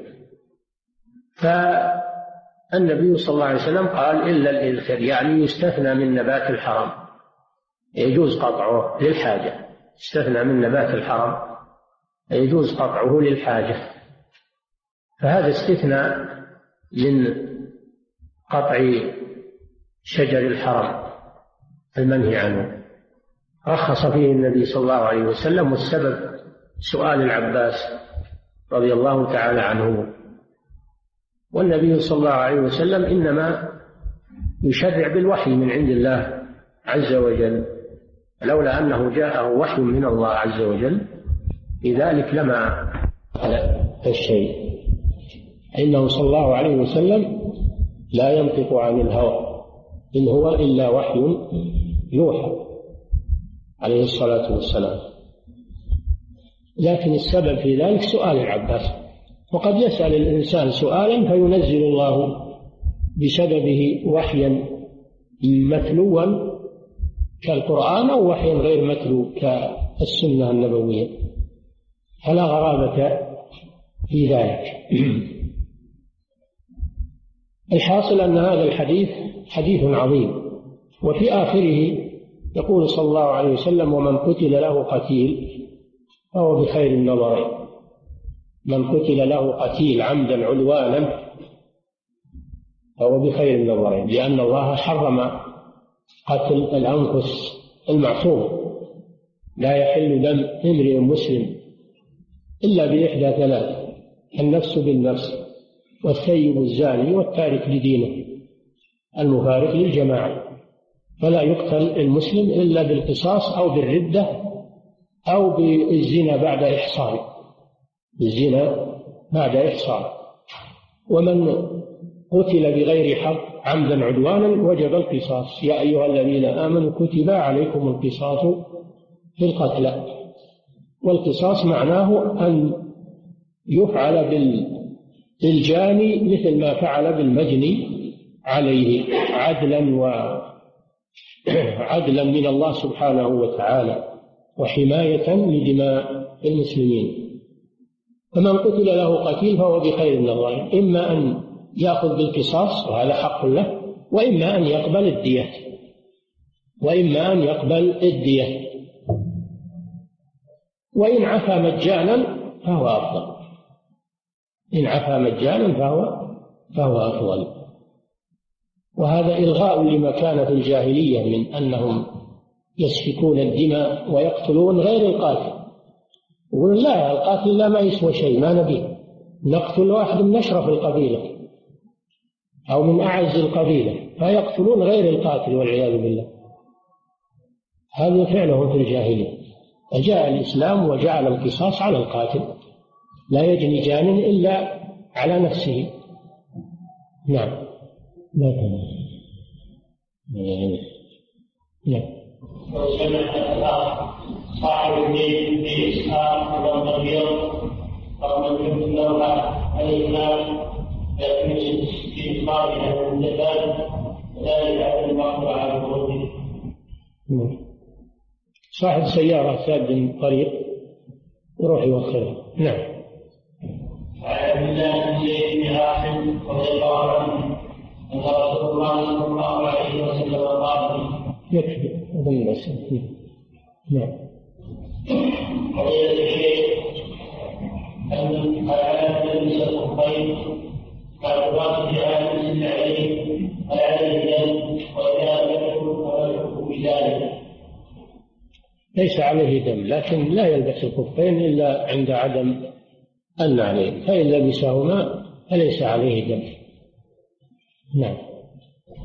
فالنبي صلى الله عليه وسلم قال إلا الإذخر، يعني يستثنى من نبات الحرم، يجوز قطعه للحاجة، يستثنى من نبات الحرم يجوز قطعه للحاجة. فهذا استثناء من قطع شجر الحرم المنهي عنه، رخص فيه النبي صلى الله عليه وسلم، والسبب سؤال العباس رضي الله تعالى عنه. والنبي صلى الله عليه وسلم إنما يشرع بالوحي من عند الله عز وجل، لولا أنه جاءه وحي من الله عز وجل لذلك لما على الشيء. إنه صلى الله عليه وسلم لا ينطق عن الهوى إن هو إلا وحي يوحى عليه الصلاة والسلام. لكن السبب في ذلك سؤال العباس، وقد يسأل الإنسان سؤالا فينزل الله بسببه وحيا متلوا كالقرآن أو وحيا غير متلو كالسنة النبوية، فلا غرابة في ذلك. الحاصل أن هذا الحديث حديث عظيم، وفي آخره يقول صلى الله عليه وسلم: ومن قتل له قتيل فهو بخير النظرين. من قتل له قتيل عمدا عدوانا فهو بخير النظرين، لأن الله حرم قتل الأنفس المعصوم، لا يحل دم امرئ مسلم إلا بإحدى ثلاث: النفس بالنفس، والثيب الزاني، والتارك لدينه المفارق للجماعة. فلا يقتل المسلم إلا بالقصاص أو بالردة أو بالزنا بعد إحصان بالزنا بعد إحصان. ومن قتل بغير حق عمدا عدوانا وجب القصاص. يا أيها الذين آمنوا كتب عليكم القصاص في القتلى. والقصاص معناه أن يفعل بالجاني مثل ما فعل بالمجني عليه، عدلا وعدلا من الله سبحانه وتعالى، وحماية لدماء المسلمين. فمن قتل له قتيل فهو بخير النظرين، إما أن يأخذ بالقصاص وهذا حق له، وإما أن يقبل الدية وإما أن يقبل الدية وإن عفا مجانا فهو أفضل. إن عفا مجانا فهو فهو أفضل. وهذا إلغاء لما كان في الجاهلية من أنهم يسفكون الدماء ويقتلون غير القاتل. يقولون لا، القاتل لا ما يسوى شيء، ما نبيه، نقتل واحد من أشرف القبيلة أو من أعز القبيلة، فيقتلون غير القاتل والعياذ بالله. هذا فعلهم في الجاهلية. فجاء الإسلام وجعل القصاص على القاتل، لا يجني جان إلا على نفسه. نعم. لا تمام. نعم. وسمع صاحب الدين في إسحاق والنبيض رغم كنت لوحة الإسلام يكون في إصابها من الزبال ذلك على المقر على الخروج. صاحب سيارة ساد طريق يروح يوخرها. نعم. عن عبد الله بن زيد بن عاصم رضي الله عنه أن رسول الله صلى الله عليه وسلم قال: يكفي أظن بس. نعم. قضية الشيخ أن العالم تلبس الخفين كالقرآن في عالم سن عليه العالم الدم وإذا يكفر فلا يكفر بذلك. ليس عليه دم، لكن لا يلبس الخفين إلا عند عدم النعلين، فإن لبسهما فليس عليه دم. نعم.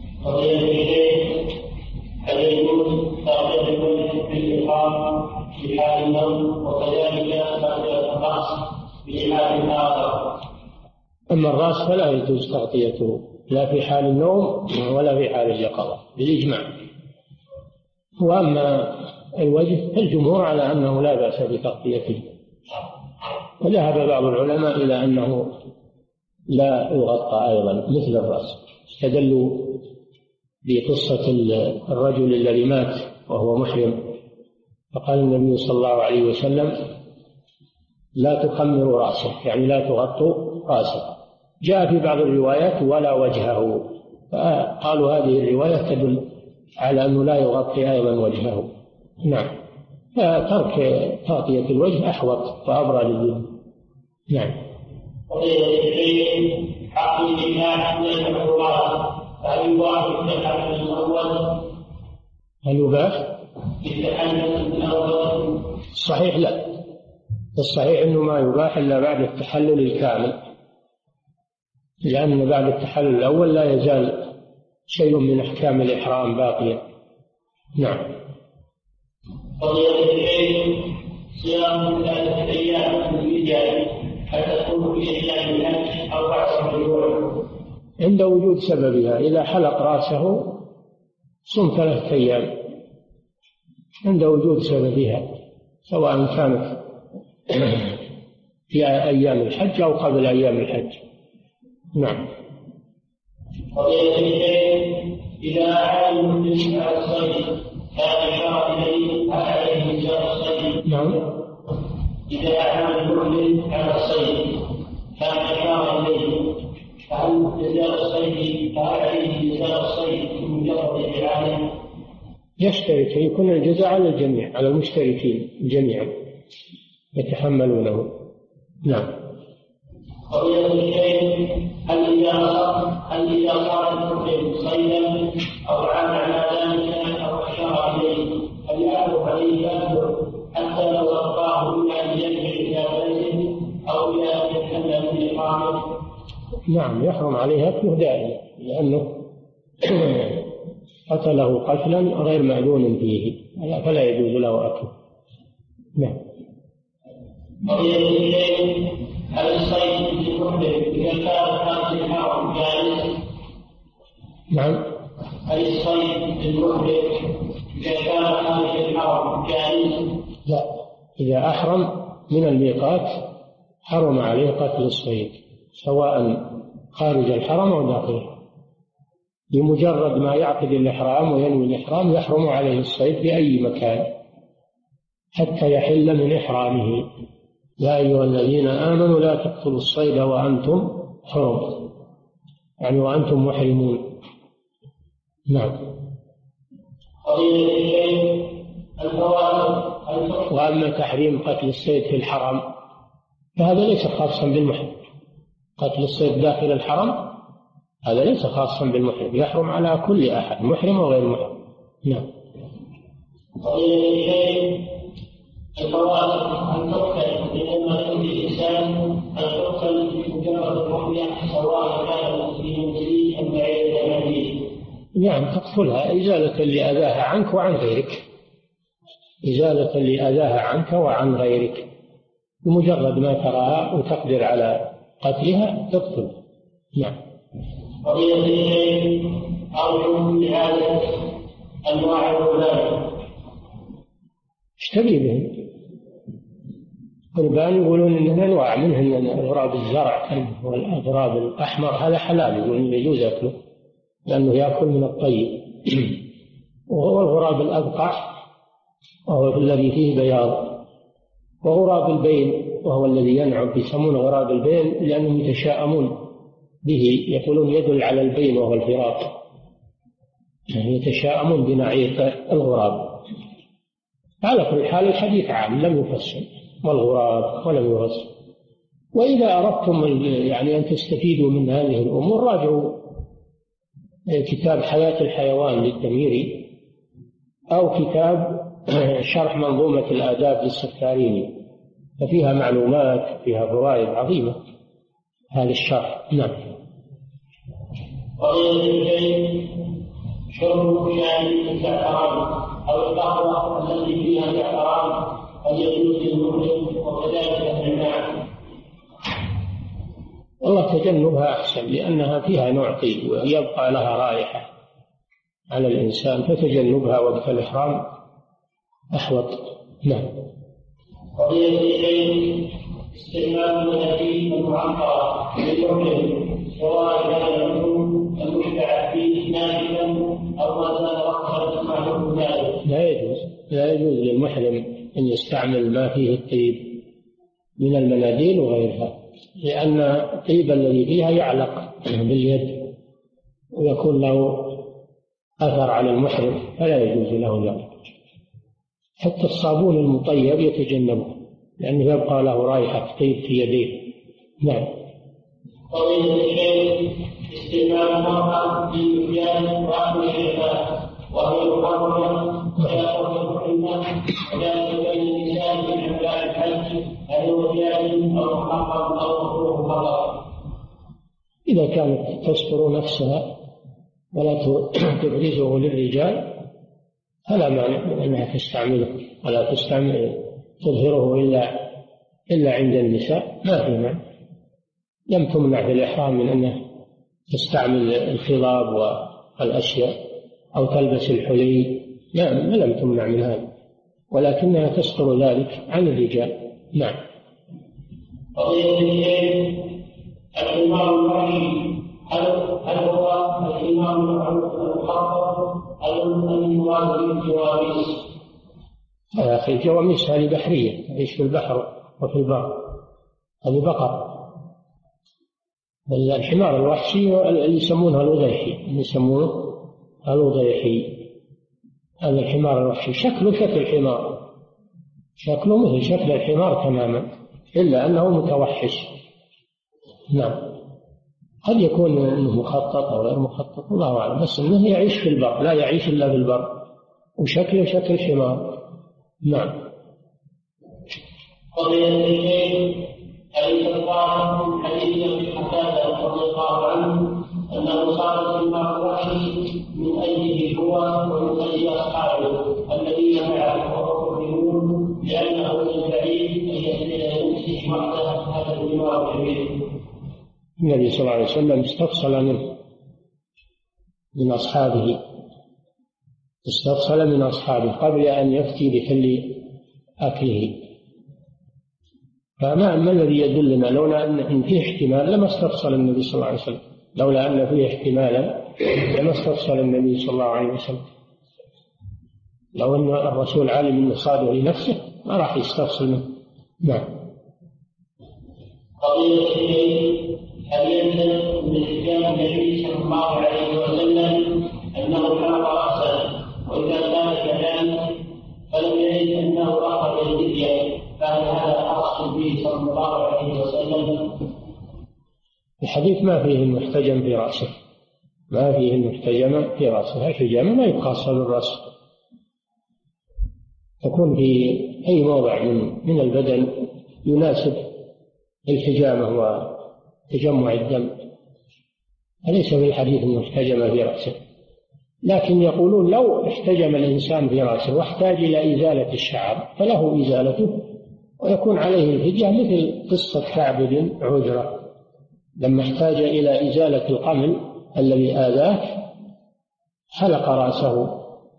قضية الشيخ هل يجوز تغيير كل في الإقامة في في حال النوم، وكذلك تغطية الرأس في حال آخر. أما الرأس فلا يجوز تغطيته لا في حال النوم ولا في حال اليقظة بالإجماع. وأما الوجه فالجمهور على أنه لا بأس بتغطيته، وذهب بعض العلماء إلى أنه لا يغطى أيضا مثل الرأس، استدلوا بقصة الرجل الذي مات وهو محرم، فقال النبي صلى الله عليه وسلم لا تخمروا رأسه، يعني لا تغطوا رأسه. جاء في بعض الروايات ولا وجهه، فقالوا هذه الرواية تدل على أنه لا يغطي أيضا وجهه. نعم، فترك تغطية الوجه أحوط وأبرى للدين. نعم. حق النكاح من المحظورات، فهل يباح التحلل الأول؟ هل يباح التحلل الأول؟ الصحيح لا، الصحيح أنه ما يباح إلا بعد التحلل الكامل، لأن بعد التحلل الأول لا يزال شيء من أحكام الإحرام باقيا. نعم. قضية العيد صيام ثلاثة أيام من الرجال، هل تكون في أيام الحج أو بعد الرجوع؟ عند وجود سببها، إذا حلق رأسه صم ثلاثة أيام عند وجود سببها، سواء كانت في أيام الحج أو قبل أيام الحج. نعم. قضية العيد إذا أعاد المسلم على الصيد كان أشار إليه عليه إزاء الصيد. نعم. إذا أعاد المسلم على الصيد كان أشار إليه، فهل إزاء الصيد فهل عليه إزاء الصيد بمجرد إعادة؟ يشترك، يكون الجزاء على الجميع، على المشتركين جميعا يتحملونه. نعم. قضية الشيء هل إذا صار هل إذا صار المسلم صيدا أو عاد على ذلك أو أشار إليه هل يعرف عليه أكبر حتى لو ألقاه إلى أن يرجع إلى بلده أو إلى أن يتحلل من إقامته؟ نعم، يحرم عليه أكله دائما، لأنه قتله قتلا غير معلوم فيه، فلا يجوز له أكله. نعم. قضية الشيء هل الصيد للمحرم إذا كان خارج الحرم جائز؟ نعم. هل الصيد للمحرم إذا كان خارج الحرم جائز؟ لا، إذا أحرم من الميقات حرم عليه قتل الصيد، سواء خارج الحرم أو داخله. بمجرد ما يعقد الإحرام وينوي الإحرام يحرم عليه الصيد في أي مكان حتى يحل من إحرامه. يا أيها الذين آمنوا لا تقتلوا الصيد وأنتم حرم، يعني وأنتم محرمون. نعم. قضية الشيء الفوائد. وأما تحريم قتل الصيد في الحرم فهذا ليس خاصا بالمحرم. قتل الصيد داخل الحرم هذا ليس خاصا بالمحرم، يحرم على كل أحد محرم وغير محرم. نعم. قضية الشيء الفوائد أن تقتل لما يؤذي الإنسان، أن تقتل بمجرد الرؤية سواء كان في منزله أم بعيد منزله. نعم، تقتلها إزالة لأذاها عنك وعن غيرك، إزالة لأذاها عنك وعن غيرك، بمجرد ما تراها وتقدر على قتلها تقتل. نعم. قضية الشيء أرجو بهذا أنواع الغلام. اشتبه بهم قربان، يقولون إنها أنواع، منهن الغراب الزرع والغراب الأحمر هذا حلال، يقولون يجوز أكله لأنه يأكل من الطيب. وهو الغراب الأبقع وهو الذي فيه بياض، وغراب البين وهو الذي ينعم، يسمونه غراب البين لأنهم يتشاءمون به، يقولون يدل على البين وهو الفراق، يعني يتشاءمون بنعيق الغراب. على كل حال الحديث عام لم يفصل والغراب ولم يفصل. وإذا أردتم يعني أن تستفيدوا من هذه الأمور راجعوا كتاب حياة الحيوان للتميري أو كتاب شرح منظومة الآداب للسفاريني، ففيها معلومات فيها فوائد عظيمة هذا الشرح. نعم. قضية الشيء شرب شاي الزعفران أو القهوة التي فيها زعفران والله تجنبها أحسن، لأنها فيها نوع طيب ويبقى لها رائحة على الإنسان، فتجنبها وقت الإحرام أحوط. نعم. قضية الشيء استعمال المناديل المعطرة للمحرم سواء كان المحرم المشبع فيه ناشفا أو ما زال وقتا معلوم ذلك. لا يجوز لا يجوز للمحرم أن يستعمل ما فيه الطيب من المناديل وغيرها، لأن الطيب الذي فيها يعلق باليد ويكون له أثر على المحرم، فلا يجوز له ذلك. حتى الصابون المطيب يتجنبه لأنه يبقى له رائحة طيب في يديه. نعم. قضية الشيء استعمال المرأة في مكيال وأكل الشفاء وهي محرمة ويأخذ المحرمة، وذلك بين النساء من أنواع الحج هل هو جائز أو محرم أو مكروه فقط؟ إذا كانت تستر نفسها ولا تبرزه للرجال فلا مانع من أنها تستعمله، ولا تستعمل تظهره إلا إلا عند النساء، ما في مانع. لم تمنع في الإحرام من أنها تستعمل الخضاب والأشياء أو تلبس الحلي، لا لم تمنع من هذا، ولكنها تستر ذلك عن الرجال. نعم. قضية الشيء الحمار الوحيد هل هل هو الحمار المخفف أو المراد بالجواميس؟ يا أخي الجواميس هذه بحرية تعيش في البحر وفي البر، هذه بقر. الحمار الوحشي اللي يسمونها الوضيحي، اللي يسمونه الوضيحي، هذا الحمار الوحشي شكله شكل الحمار، شكله مثل شكل الحمار تماما إلا أنه متوحش. نعم. قد يكون انه مخطط او غير مخطط الله اعلم، بس انه يعيش في البر، لا يعيش الا في البر، وشكله شكل حمار. نعم. قضية الشيء أليس الظاهر من حديث أبي قتادة رضي الله عنه أنه صار الحمار الوحشي من أجله هو ومن أجل أصحابه الذين معه وهو مؤمنون، لأنه من البعيد أن يمسك وحده هذا الحمار الكبير. النبي صلى الله عليه وسلم استفصل منه من أصحابه استفصل من أصحابه قبل أن يفتي بحل أكله، فما ما الذي يدلنا لولا أن فيه احتمال لما استفصل النبي صلى الله عليه وسلم، لولا أن فيه احتمالا لما استفصل النبي صلى الله عليه وسلم. لو أن الرسول عالم أنه صادق لنفسه ما راح يستفصل منه. نعم. قضية الشيء هل يلزم من إتيان النبي صلى الله عليه وسلم أنه حلق رأسه، وإذا كان كذلك فلم يجد أنه أخذ الفدية، فهل هذا خاص به صلى الله عليه وسلم؟ الحديث ما فيه المحتجم في رأسه، ما فيه المحتجم في رأسه، الحجامة ما يبقى أصل الرأس، تكون في أي موضع من من البدن يناسب الحجامة وتجمع الدم، أليس في الحديث المحتجم في رأسه. لكن يقولون لو احتجم الإنسان في رأسه واحتاج إلى إزالة الشعر فله إزالته ويكون عليه الفدية، مثل قصة كعب بن عجرة لما احتاج إلى إزالة القمل الذي آذاه حلق رأسه،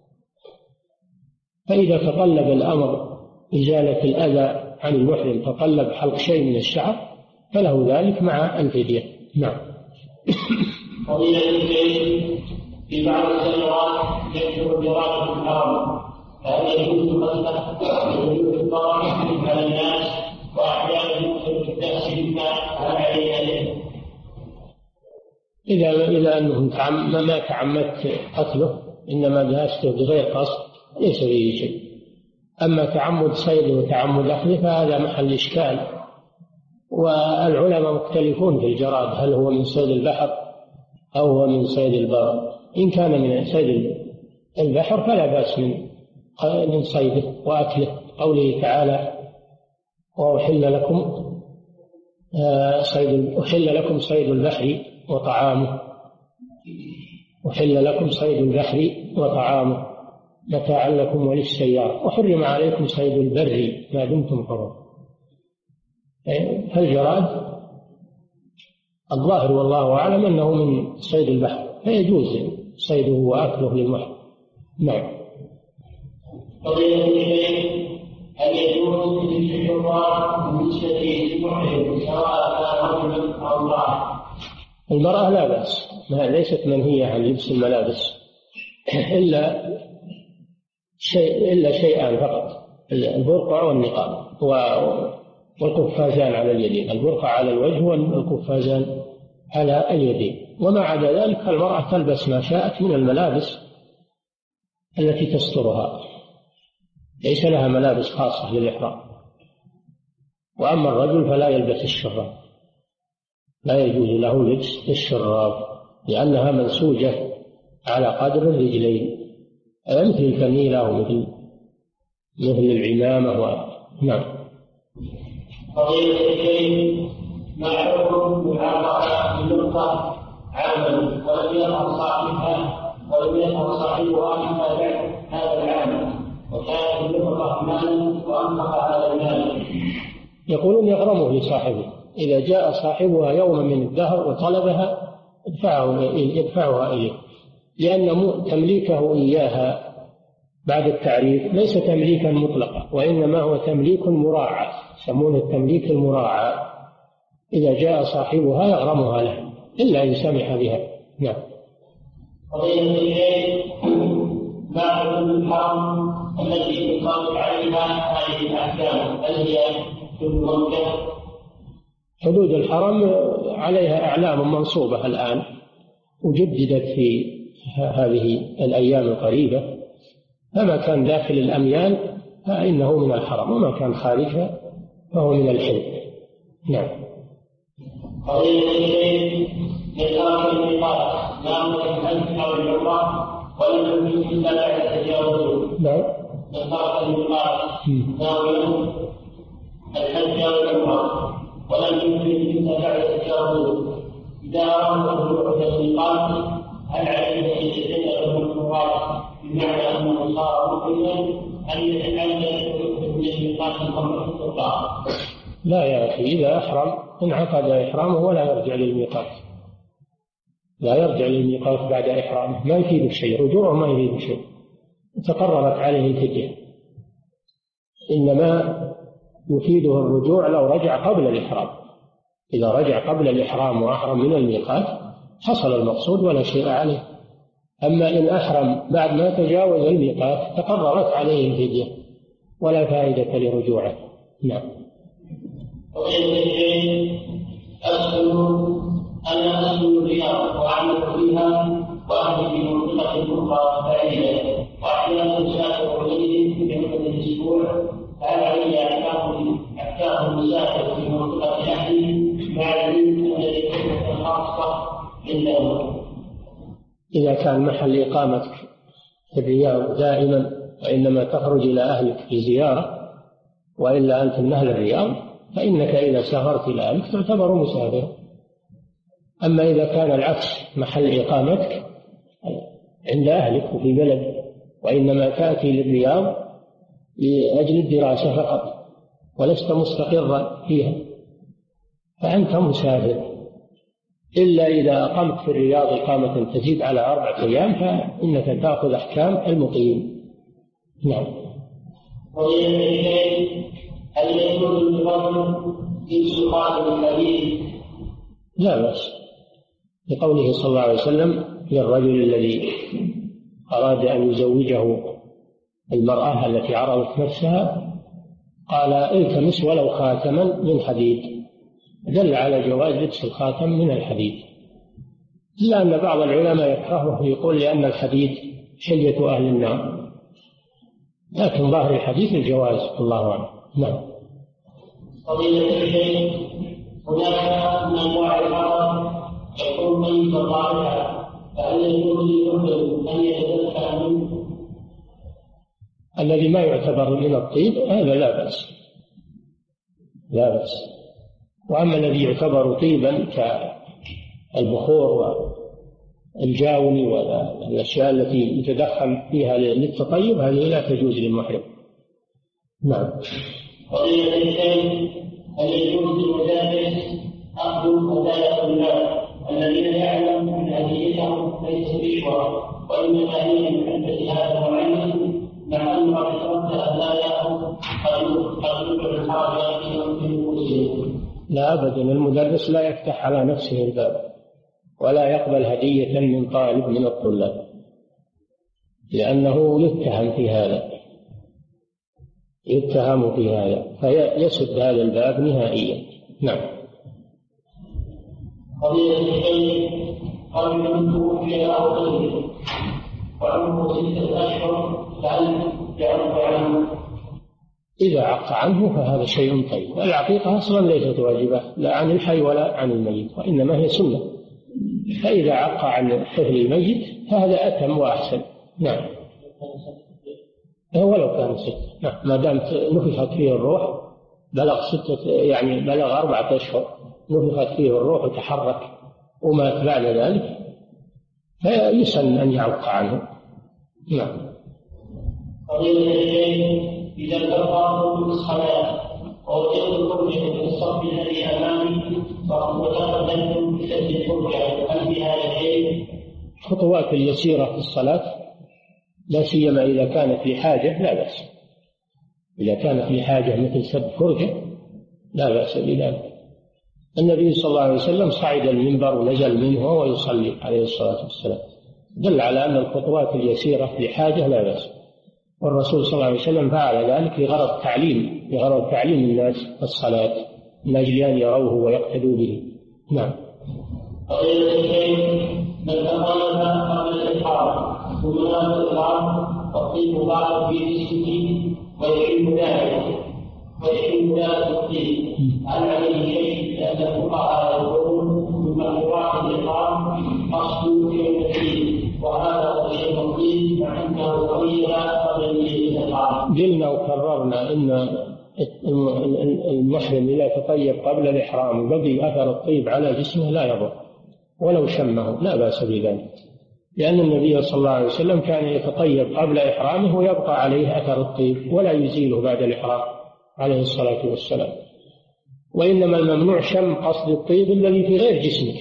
فإذا تطلب الأمر إزالة الأذى عن المحرم تطلب حلق شيء من الشعر فله ذلك مع الفدية. نعم. قضية الشيء في بعض السنوات يكثر الجرائم في الحرم، فهل يجوز قتله ويجوز الضرر على الناس وأحيانا يدخل في التأسي بما هل عليه؟ إذا إذا أنه ما تعمدت قتله إنما دهسته بغير قصد ليس فيه شيء، أما تعمد صيده وتعمد أخذه فهذا محل إشكال، والعلماء مختلفون في الجراد هل هو من صيد البحر أو هو من صيد البر. إن كان من صيد البحر فلا بأس من من صيده وأكله، قوله تعالى وأحل لكم صيد أحل لكم صيد البحر وطعامه، أحل لكم صيد البحر وطعامه متاعا لكم وللسيارة، وحرم عليكم صيد البر ما دمتم حرم. فالجراد الظاهر والله أعلم أنه من صيد البحر فيجوز صيده وأكله للمحرم. نعم. فضيلة الشيخ، هل يجوز الاستحضار بالنسبة للمحرم سواء كان رجلا أو امرأة؟ المرأة لا بأس، ليست منهية عن لبس الملابس إلا شيء إلا شيئان فقط، البرقع والنقاب والقفازان على اليدين، البرقع على الوجه والقفازان على اليدين. وما عدا ذلك المرأة تلبس ما شاءت من الملابس التي تسترها، ليس لها ملابس خاصة للإحرام. وأما الرجل فلا يلبس الشراب، لا يجوز له لبس الشراب لأنها منسوجة على قدر الرجلين مثل الفنيلة ومثل مثل العمامة و... نعم. فضيلة الشيخ، ما حكم معاملة النقطة عمل ولم يظهر صاحبها ولم يظهر صاحبها حتى بعد هذا العمل وكانت النقطة مالا وأنفق هذا المال؟ يقولون يغرمه لصاحبه، إذا جاء صاحبها يوما من الدهر وطلبها يدفعه يدفعها إليه، لأن تمليكه إياها بعد التعريف ليس تمليكا مطلقا، وإنما هو تمليك مراعى، يسمونه التمليك المراعى. إذا جاء صاحبها يغرمها له إلا أن يسمح بها. نعم. فضيلة الشيخ، ما حدود الحرم التي تطلق عليها هذه الأحكام؟ هل هي حدود مكة؟ حدود الحرم عليها أعلام منصوبة الآن وجددت في هذه الأيام القريبة، فما كان داخل الأميال فإنه من الحرم، وما كان خارجها فهو من الحل. نعم. فضيلة الشيخ، يترك الميقات نام الحج أو العمرة ولم يمكن إلا بعد تجاوزه. نعم. يترك الميقات ناويا الحج أو العمرة ولم يمكن إلا بعد تجاوزه، إذا أراد الرجوع إلى الميقات هل عليه أن يتجنب المحظورات بمعنى أنه صار مؤمنا أن يتحلل من الميقات الأمر السلطان؟ لا يا أخي، إذا أحرم انعقد إحرامه ولا يرجع للميقات، لا يرجع للميقات بعد إحرامه، ما يفيد شيء، رجوعه ما يفيد شيء، تقررت عليه الفدية. إنما يفيده الرجوع لو رجع قبل الإحرام، إذا رجع قبل الإحرام وأحرم من الميقات حصل المقصود ولا شيء عليه. أما إن أحرم بعد ما تجاوز الميقات تقررت عليه الفدية ولا فائدة لرجوعه. نعم. وإن الشيء أسأل أنا أسأل الرياض وأعمل فيها وأهل في منطقة أخرى بعيدة وأحيانا أسافر إليه في عدة الأسبوع، فهل علي أحكام أحكام المسافر في منطقة أهلي مع العلم أن الحكمة خاصة عنده؟ إذا كان محل إقامتك في الرياض دائما وإنما تخرج إلى أهلك في زيارة وإلا أنت من أهل الرياض فإنك إذا سافرت إلى أهلك تعتبر مسافر. أما إذا كان العكس، محل إقامتك عند أهلك وفي بلد وإنما تأتي للرياض لأجل الدراسة فقط ولست مستقرا فيها فأنت مسافر، إلا إذا أقمت في الرياض إقامة تزيد على أربعة أيام فإنك تأخذ أحكام المقيم. نعم. وإن الشيء هل يجوز للرجل في سلطان الحديث؟ لا بأس، لقوله صلى الله عليه وسلم للرجل الذي أراد أن يزوجه المرأة التي عرضت نفسها قال التمس ولو خاتما من حديد، دل على جواز لبس الخاتم من الحديد، إلا أن بعض العلماء يكرهه يقول لأن الحديد حلية أهل النار، لكن ظاهر الحديث الجواز الله أعلم. نعم. فضيلة الشيخ، هناك من أنواع الحرم يكون ميتا طارئا، فهل يجوز للمسلم أن يتزكى منه؟ الذي ما يعتبر من الطيب هذا لا بأس، لا بأس. وأما الذي يعتبر طيبا كالبخور والجاوني والأشياء التي يتدخل فيها للتطيب هذه لا تجوز للمحرم. نعم. فضيلة الشيخ، هل يجوز للمدرس أخذ هدايا الناس الذين يعلم أن هديتهم ليس بشوى وإنما هي من عدة هذا المعلم لعل رد هداياه قد يوجد الحاجة في المسلم. لا أبدا، المدرس لا يفتح على نفسه الباب ولا يقبل هدية من طالب من الطلاب، لأنه يتهم في هذا يتهم في هذا فيسد هذا الباب نهائيا. نعم. قضية الشيء قبل من توفي أو غيره وعمره ستة أشهر فهل يعق عنه؟ إذا عق عنه فهذا شيء طيب. العقيقة أصلا ليست واجبة لا عن الحي ولا عن الميت، وإنما هي سنة، فإذا عق عن حفل الميت فهذا أتم وأحسن. نعم. ولو كان ستة، نعم، ما دام نفخت فيه الروح بلغ ستة يعني بلغ أربعة أشهر نفخت فيه الروح وتحرك ومات بعد ذلك فيسن أن يعق عنه. نعم. قضية الشيء إذا التقى في الصلاة ووجدت الفرجة في الصف الذي أمامي وتقدمت بسد الفرجة هل في هذا الشيء؟ خطوات اليسيرة في الصلاة لا سيما إذا كانت لحاجة لا بأس، إذا كانت لحاجة مثل سد فرجة لا بأس بذلك. النبي صلى الله عليه وسلم صعد المنبر ونزل منه وهو يصلي عليه الصلاة والسلام، دل على أن الخطوات اليسيرة لحاجة لا بأس، والرسول صلى الله عليه وسلم فعل ذلك لغرض تعليم لغرض تعليم الناس الصلاة من أجل أن يروه ويقتدوا به. نعم. قضية الشيء من تطلب قبل الإحرام ثم لا الإحرام تطيب بعض في جسمه ويحل ذلك ويحل ذلك الطيب هل عليه شيء لأن الفقهاء يقولون من مأمورات الإحرام أصل في التكليف وهذا شيء الطيب فإنه طيب قبل الإحرام. قلنا وكررنا أن المحرم إذا تطيب قبل الإحرام بقي أثر الطيب على جسمه لا يضر ولو شمه لا بأس بذلك، لأن النبي صلى الله عليه وسلم كان يتطيب قبل إحرامه ويبقى عليه أثر الطيب ولا يزيله بعد الإحرام عليه الصلاة والسلام. وإنما الممنوع شم قصد الطيب الذي في غير جسمك،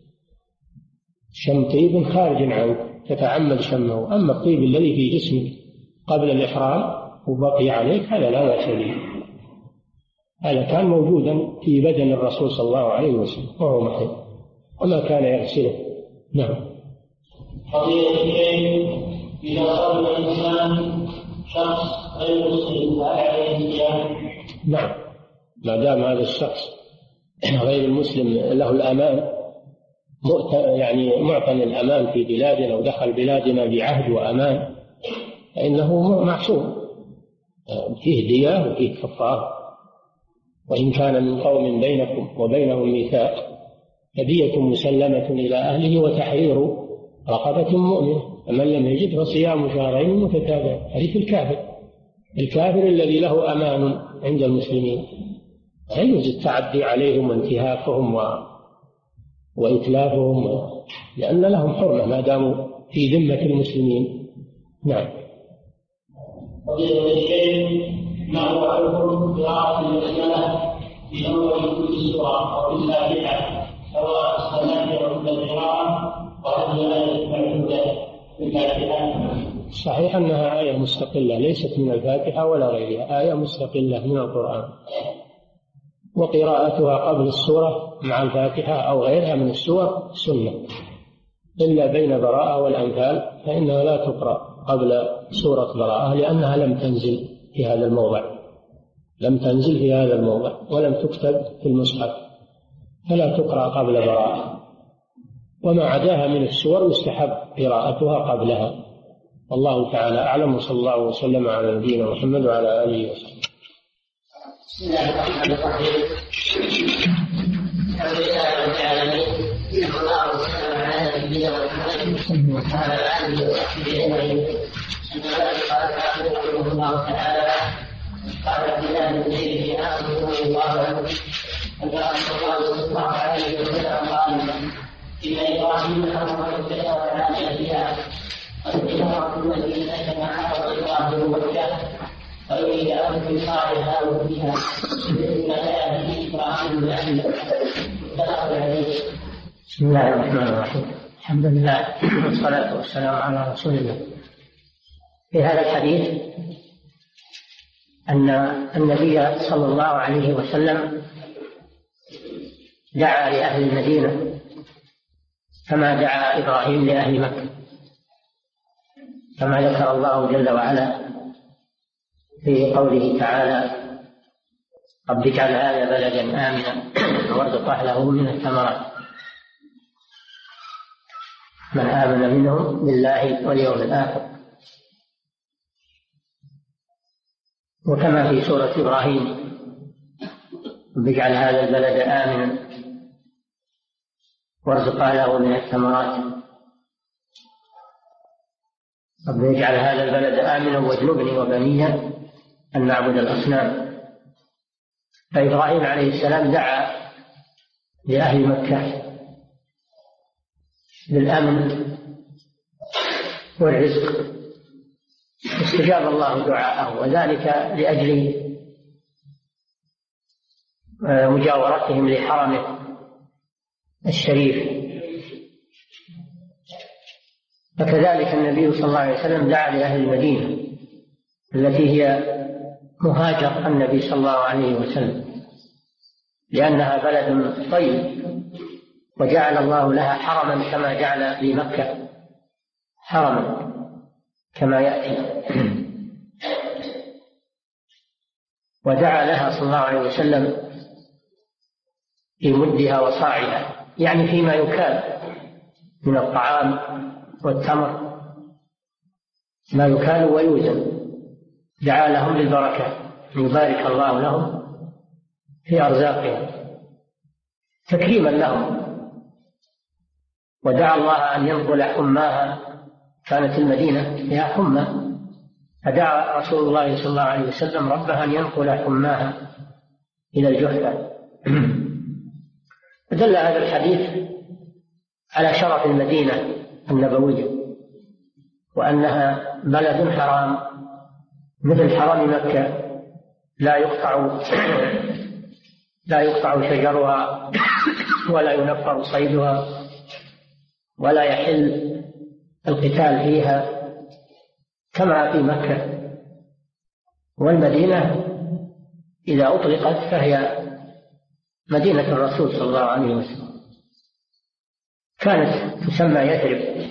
شم طيب خارج عنك تتعمد شمه، أما الطيب الذي في جسمك قبل الإحرام وبقي عليك هذا لا بأس به، هذا كان موجودا في بدن الرسول صلى الله عليه وسلم وهو محرم وما كان يغسله. نعم. قضية الشيء إذا صلى الإنسان شخص غير مسلم هل عليه الصيام؟ نعم، ما دام هذا الشخص غير المسلم له الأمان يعني معطن الأمان في بلادنا ودخل بلادنا بعهد وأمان فإنه معصوم، فيه دية وفيه كفارة، وإن كان من قوم بينكم وبينهم ميثاق فدية مسلمة إلى أهله وتحرير رقبة مؤمنة، فمن لم يجد فصيام شهرين متتابعين. هذه في الكافر الكافر الذي له أمان عند المسلمين لا يجوز التعدي عليهم وانتهاكهم و... وإتلافهم، لأن لهم حرمة ما داموا في ذمة المسلمين. نعم. قضية الشيء ما هو حكم قراءة البسملة في أول كل سورة وفي الفاتحة سواء الصلاة أو القراءة، وهل هي آية معدودة في الفاتحة؟ صحيح أنها آية مستقلة ليست من الفاتحة ولا غيرها، آية مستقلة من القرآن، وقراءتها قبل السورة مع الفاتحة أو غيرها من السور سنة، إلا بين براءة والأنفال فإنها لا تقرأ قبل سورة براءة لأنها لم تنزل في هذا الموضع لم تنزل في هذا الموضع ولم تكتب في المصحف، فلا تقرأ قبل براءة، وما عداها من السور يستحب قراءتها قبلها. والله تعالى أعلم، وصلى الله وسلم على نبينا محمد وعلى آله وصحبه. بسم الله الرحمن الرحيم. الحمد لله رب العالمين، صلى الله وسلم على نبينا محمد وعلى آله وصحبه أجمعين. قال رحمه الله تعالى قال عبد الله بن زيد بن عاصم رضي الله عنه أن رسول الله صلى الله عليه وسلم قال إن إبراهيم حرم البيت وعلى فيها والإمارة التي سكن حرم الله مكة ويريد أن يصالحها وفيها إن لا يهدي إبراهيم الأهل بسم الله الرحمن الرحيم. الحمد لله والصلاة والسلام على رسول الله. في هذا الحديث أن النبي صلى الله عليه وسلم دعا لأهل المدينة كما دعا إبراهيم لأهل مكة، كما ذكر الله جل وعلا في قوله تعالى: رب اجعل هذا بلدا آمنا وارزق أهله من الثمرات من آمن منهم بالله واليوم الآخر. وكما في سورة إبراهيم: رب اجعل هذا البلد آمنا وارزق أهله من الثمرات. رب اجعل هذا البلد آمنا واجنبني وبني أن نعبد الأصنام. فإبراهيم عليه السلام دعا لأهل مكة بالأمن والرزق، استجاب الله دعاءه، وذلك لأجل مجاورتهم لحرمه الشريف. فكذلك النبي صلى الله عليه وسلم دعا لأهل المدينة التي هي مهاجر النبي صلى الله عليه وسلم، لأنها بلد طيب، وجعل الله لها حرما كما جعل لمكة حرما كما يأتي. ودعا لها صلى الله عليه وسلم في مدها وصاعها، يعني فيما يكال من الطعام والتمر، ما يكال ويوزن. دعا لهم بالبركة، يبارك الله لهم في أرزاقهم تكريما لهم. ودعا الله أن ينقل حماها، كانت المدينة فيها حمى، فدعا رسول الله صلى الله عليه وسلم ربها أن ينقل حماها إلى الجحفة. فدل هذا الحديث على شرف المدينة النبوية، وأنها بلد حرام مثل حرم مكة، لا يقطع لا يقطع شجرها ولا ينفر صيدها ولا يحل القتال فيها كما في مكة. والمدينة إذا أطلقت فهي مدينة الرسول صلى الله عليه وسلم، كانت تسمى يثرب،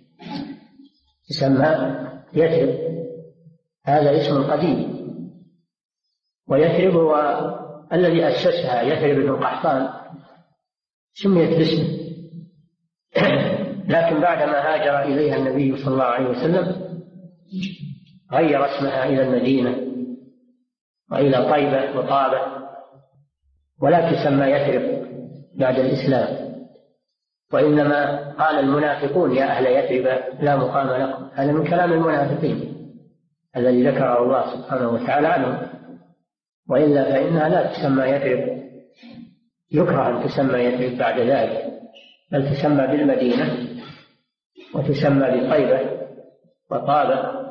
تسمى يثرب، هذا اسم قديم. ويثرب هو الذي أسسها، يثرب بن قحطان، سميت باسمه. لكن بعدما هاجر إليها النبي صلى الله عليه وسلم غير اسمها إلى المدينة وإلى طيبة وطابة، ولا تسمى يثرب بعد الإسلام. وإنما قال المنافقون يا أهل يثرب لا مقام لكم، هذا من كلام المنافقين الذي ذكره الله سبحانه وتعالى عنهم. وإلا فإنها لا تسمى يثرب، يكره أن تسمى يثرب بعد ذلك، بل تسمى بالمدينة وتسمى بطيبة وطابة.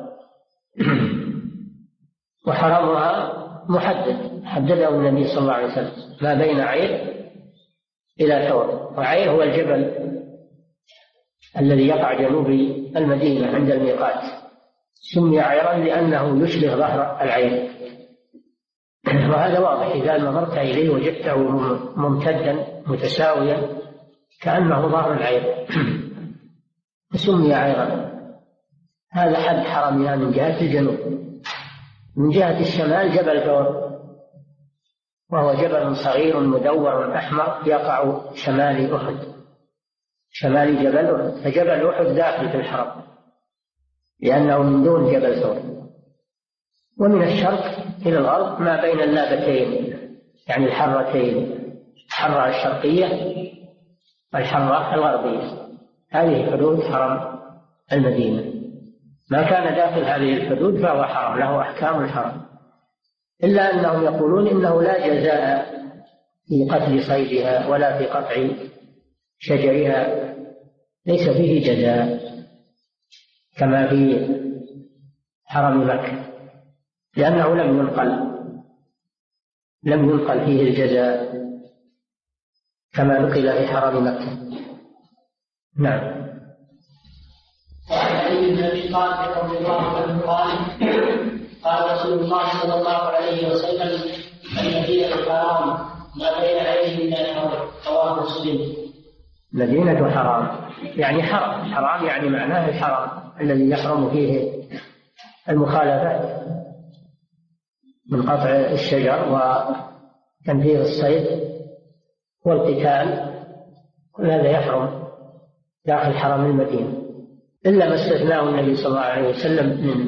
وحرمها محدد، حدده النبي صلى الله عليه وسلم، ما بين عير إلى ثور. وعير هو الجبل الذي يقع جنوب المدينة عند الميقات، سمي عيرا لأنه يشبه ظهر العير، وهذا واضح، إذا نظرت إليه وجدته ممتدا متساويا كأنه ظهر العير، سمي عيرا. هذا حد حرمها من جهة الجنوب. من جهة الشمال جبل ثور، وهو جبل صغير مدور أحمر يقع شمال أحد، شمال جبل أحد. فجبل أحد داخل في الحرم لأنه من دون جبل ثور. ومن الشرق إلى الغرب ما بين اللابتين، يعني الحرتين، الحرة الشرقية والحرة الغربية، هذه حدود حرم المدينة. ما كان داخل هذه الحدود فهو حرم، له أحكام الحرم، إلا أنهم يقولون إنه لا جزاء في قتل صيدها ولا في قطع شجرها، ليس فيه جزاء كما في حرم مكة، لأنه لم ينقل لم ينقل فيه الجزاء كما نقل في حرم مكة. نعم. وعن علي بن ابي طالب رضي الله عنه قال قال رسول الله صلى الله عليه وسلم المدينة حرام ما بين عينه من الحرم. رواه مسلم. مدينة حرام يعني حرام، حرام يعني معناه الحرام الذي يحرم فيه المخالفات من قطع الشجر وتنفيذ الصيد والقتال، كل هذا يحرم داخل حرم المدينة، إلا ما استثناه النبي صلى الله عليه وسلم من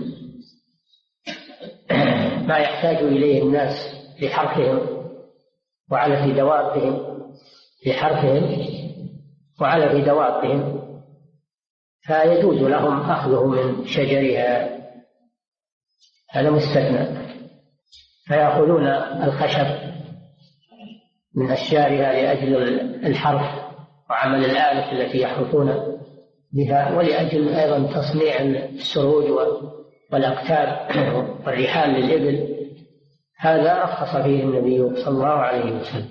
ما يحتاج إليه الناس لحرثهم وعلى دوابهم لحرثهم وعلى في دوابهم، فيجوز لهم أخذه من شجرها، هذا مستثنى، فيأخذون الخشب من أشجارها لأجل الحرث وعمل الآلة التي يحرثون بها، ولأجل أيضا تصنيع السروج والأقتاب والرحال للإبل، هذا رخص فيه النبي صلى الله عليه وسلم.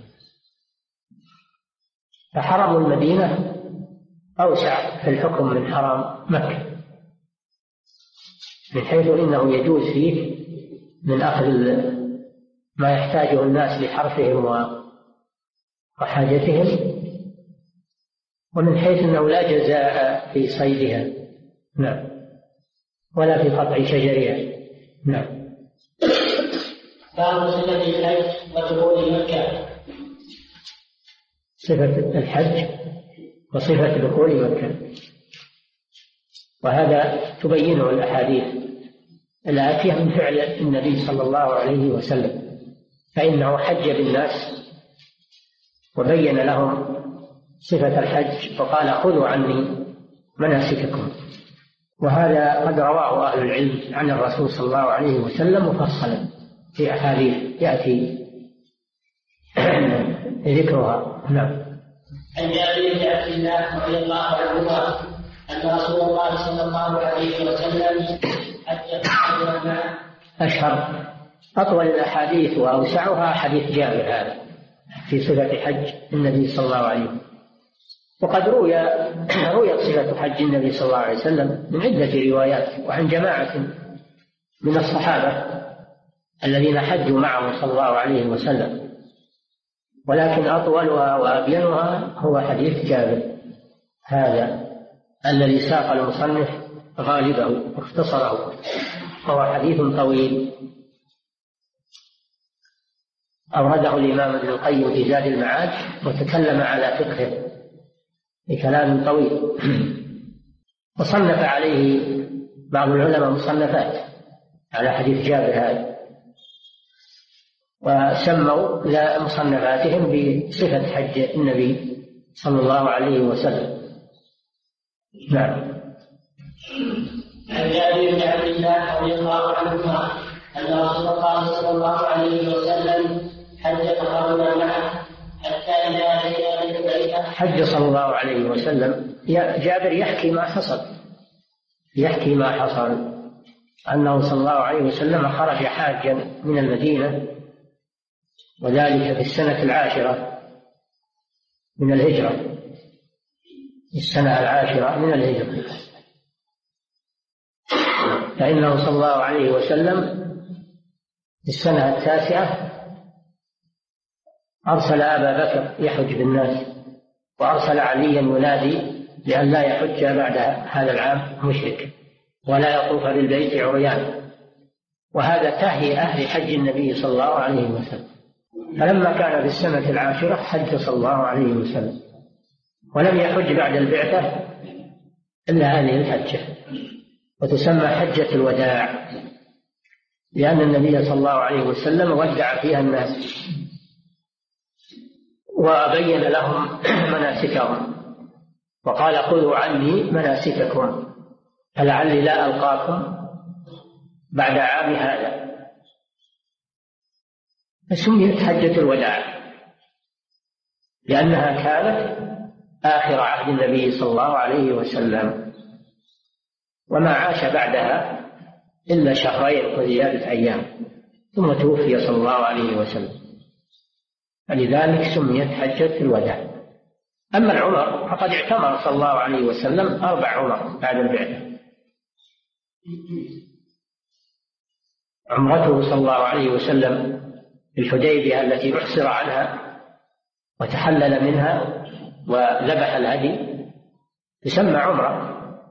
فحرم المدينة أوسع في الحكم من حرام مكة، من حيث إنه يجوز فيه من أخذ ما يحتاجه الناس لحرثهم وحاجتهم، ومن حيث أنه لا جزاء في صيدها نعم ولا في قطع شجرها. نعم. باب صفة الحج ودخول مكة. صفة الحج وصفة دخول مكة، وهذا تبينه الأحاديث الآتية من فعل النبي صلى الله عليه وسلم، فإنه حج بالناس وبين لهم صفة الحج وقال خذوا عني مناسككم، وهذا قد رواه أهل العلم عن الرسول صلى الله عليه وسلم مفصلا في أحاديث يأتي ذكرها. نعم. عن جابر بن عبد الله رضي الله عنهما أن رسول الله صلى الله عليه وسلم حج معه. أشهر أطول الأحاديث وأوسعها حديث جابر هذا في صفة حج النبي صلى الله عليه وسلم، وقد روي رويت صفة حج النبي صلى الله عليه وسلم من عدة روايات وعن جماعة من الصحابة الذين حجوا معه صلى الله عليه وسلم، ولكن أطولها وأبينها هو حديث جابر هذا الذي ساق المصنف غالبه واختصره، وهو حديث طويل أورده الإمام ابن القيم في زاد المعاد وتكلم على فقهه بكلام طويل، وصنف عليه بعض العلماء مصنفات على حديث جابر هذا، وسموا مصنفاتهم بصفة حج النبي صلى الله عليه وسلم. نعم. عن جابر بن عبد الله رضي الله عنهما أن رسول الله صلى الله عليه وسلم حج فقرنا معه حتى إذا أتينا من البيت. حج صلى الله عليه وسلم. جابر يحكي ما حصل يحكي ما حصل أنه صلى الله عليه وسلم خرج حاجا من المدينة، وذلك في السنة العاشرة من الهجرة السنة العاشرة من الهجرة فإنه صلى الله عليه وسلم في السنة التاسعة أرسل أبا بكر يحج بالناس، وأرسل عليا ينادي لأن لا يحج بعد هذا العام مشرك ولا يطوف بالبيت عريان، وهذا تهيئة لحج النبي صلى الله عليه وسلم. فلما كان في السنة العاشرة حج صلى الله عليه وسلم، ولم يحج بعد البعثة إلا هذه الحجة، وتسمى حجة الوداع، لأن النبي صلى الله عليه وسلم ودع فيها الناس وبين لهم مناسكهم، وقال خذوا عني مناسككم فلعلي لا ألقاكم بعد عام هذا، فسميت حجة الوداع لأنها كانت آخر عهد النبي صلى الله عليه وسلم، وما عاش بعدها إلا شهرين وزيادة أيام ثم توفي صلى الله عليه وسلم، فلذلك سميت حجة الوداع. أما العمر فقد اعتمر صلى الله عليه وسلم أربع عمر بعد البعثة. عمرته صلى الله عليه وسلم في الحديبية التي أحسر عنها وتحلل منها وذبح الهدي تسمى عمرة.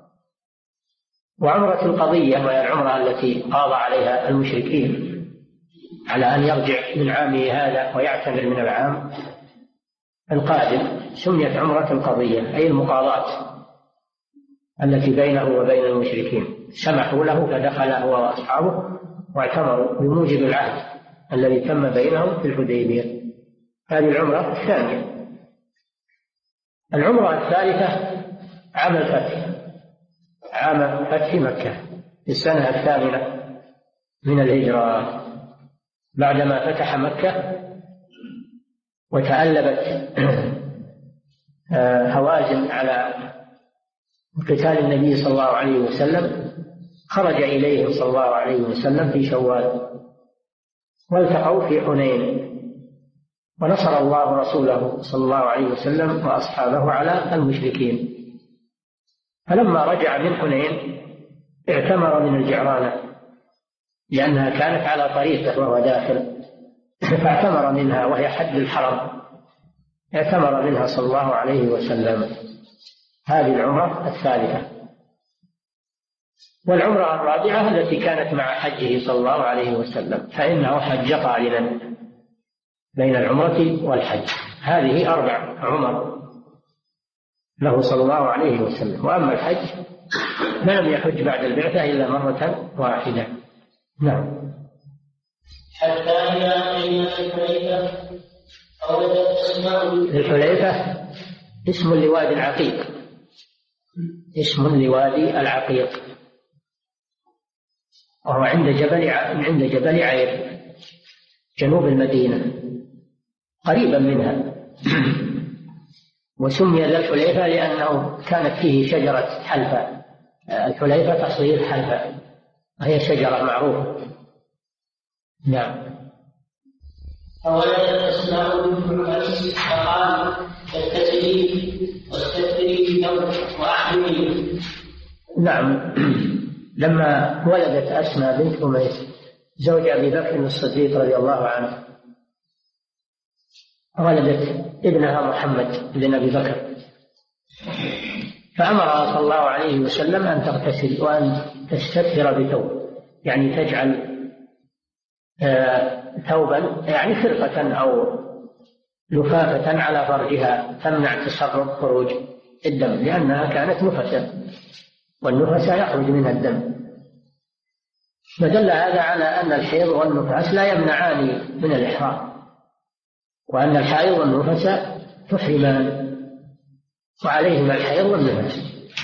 وعمرة القضية وهي العمرة التي قاضى عليها المشركين على أن يرجع من عامه هذا ويعتمر من العام القادم سميت عمرة القضية، أي المقاضاة التي بينه وبين المشركين. سمحوا له فدخل هو وأصحابه واعتمروا بموجب العهد الذي تم بينهم في الحديبية. هذه العمرة الثانية. العمرة الثالثة عام الفتح، عام فتح مكة في السنة الثامنة من الهجرة، بعدما فتح مكة وتألبت هوازن على قتال النبي صلى الله عليه وسلم، خرج إليهم صلى الله عليه وسلم في شوال والتقوا في حنين، ونصر الله رسوله صلى الله عليه وسلم وأصحابه على المشركين. فلما رجع من حنين اعتمر من الجعرانة لأنها كانت على طريقه وهو داخل، فاعتمر منها وهي حد الحرم، اعتمر منها صلى الله عليه وسلم. هذه العمرة الثالثة. والعمرة الرابعة التي كانت مع حجه صلى الله عليه وسلم، فإنه حج قارنا بين العمرة والحج. هذه أربع عمر له صلى الله عليه وسلم. وأما الحج فلم يحج بعد البعثة إلا مرة واحدة. نعم. حتى إذا قيل الحليفة أوجدت أسماء الحليفة اسم لوادي العقيق، اسم لوادي العقيق، وهو عند جبل عند جبل عير جنوب المدينة قريبا منها. وسمي ذا الحليفة لأنه كانت فيه شجرة حلفة. الحليفة تصير حلفة وهي شجرة معروفة. نعم. فولدت أسماء بنت عميس فقال التسليم والتسليم وأحمي. نعم. لما ولدت أسماء بنت عميس زوج أبي بكر الصديق رضي الله عنه، ولدت ابنها محمد بن أبي بكر، فأمرها صلى الله عليه وسلم أن تغتسل وأن تستتر بثوب، يعني تجعل ثوبا يعني خرقة أو لفافة على فرجها تمنع تسرب خروج الدم، لأنها كانت نفسا والنفس يخرج منها الدم. فدل هذا على أن الحيض والنفاس لا يمنعان من الإحرام، وأن الحائض والنفس تحرمان وعليهما الحيض والنفس،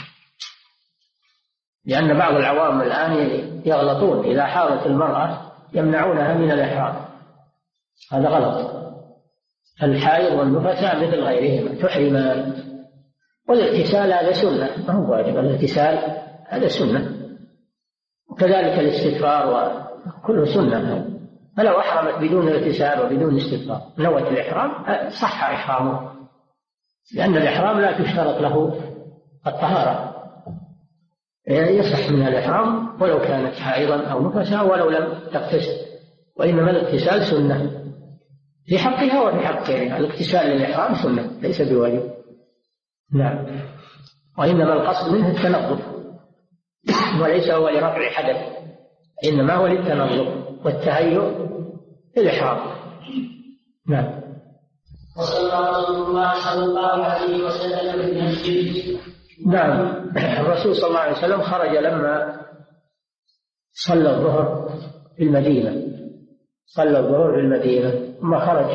لأن بعض العوام الآن يغلطون، إذا حاضت المرأة يمنعونها من الإحرام، هذا غلط. الحائض والنفس مثل غيرهما تحرمان. والاغتسال هذا سنة ما هو واجب، الاغتسال هذا سنة، وكذلك الاستغفار وكله سنة. فلو أحرمت بدون اغتسال وبدون استغفار نوت الإحرام صح إحرامه، لأن الإحرام لا تشترط له الطهارة، يصح منها الإحرام ولو كانت حائضا أو نفسا ولو لم تغتسل، وإنما الاغتسال سنة في حقها وفي حق غيرها. الاغتسال للإحرام سنة ليس بواجب. نعم. وإنما القصد منه التنظف، وليس هو لرفع حدث، إنما هو للتنظف والتهيؤ للإحرام. نعم. وصلى رسول الله صلى الله عليه وسلم في المسجد. نعم. الرسول صلى الله عليه وسلم خرج لما صلى الظهر في المدينة، صلى الظهر في المدينة ثم خرج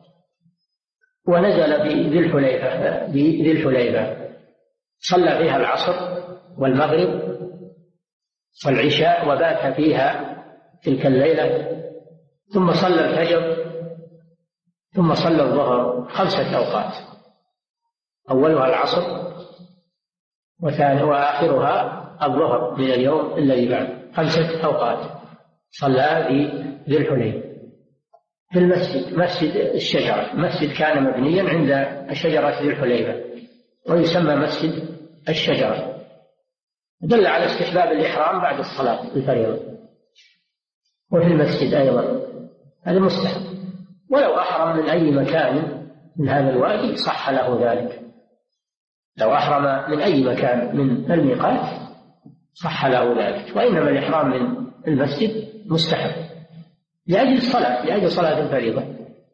ونزل بذي الحليفة بذي الحليفة صلى فيها العصر والمغرب والعشاء وبات فيها تلك الليلة، ثم صلى الفجر، ثم صلى الظهر خمسة أوقات، أولها العصر وثاني وآخرها الظهر من اليوم الذي بعد، خمسة أوقات صلى في ذي الحليفة. في المسجد، مسجد الشجرة، مسجد كان مبنيا عند شجرة ذي الحليفة ويسمى مسجد الشجرة، دل على استحباب الإحرام بعد الصلاة الفريضة. وفي المسجد أيضا هذا مستحب، ولو أحرم من أي مكان من هذا الوادي صح له ذلك، لو أحرم من أي مكان من الميقات صح له ذلك، وإنما الإحرام من المسجد مستحب لأجل الصلاة، لأجل صلاة الفريضة.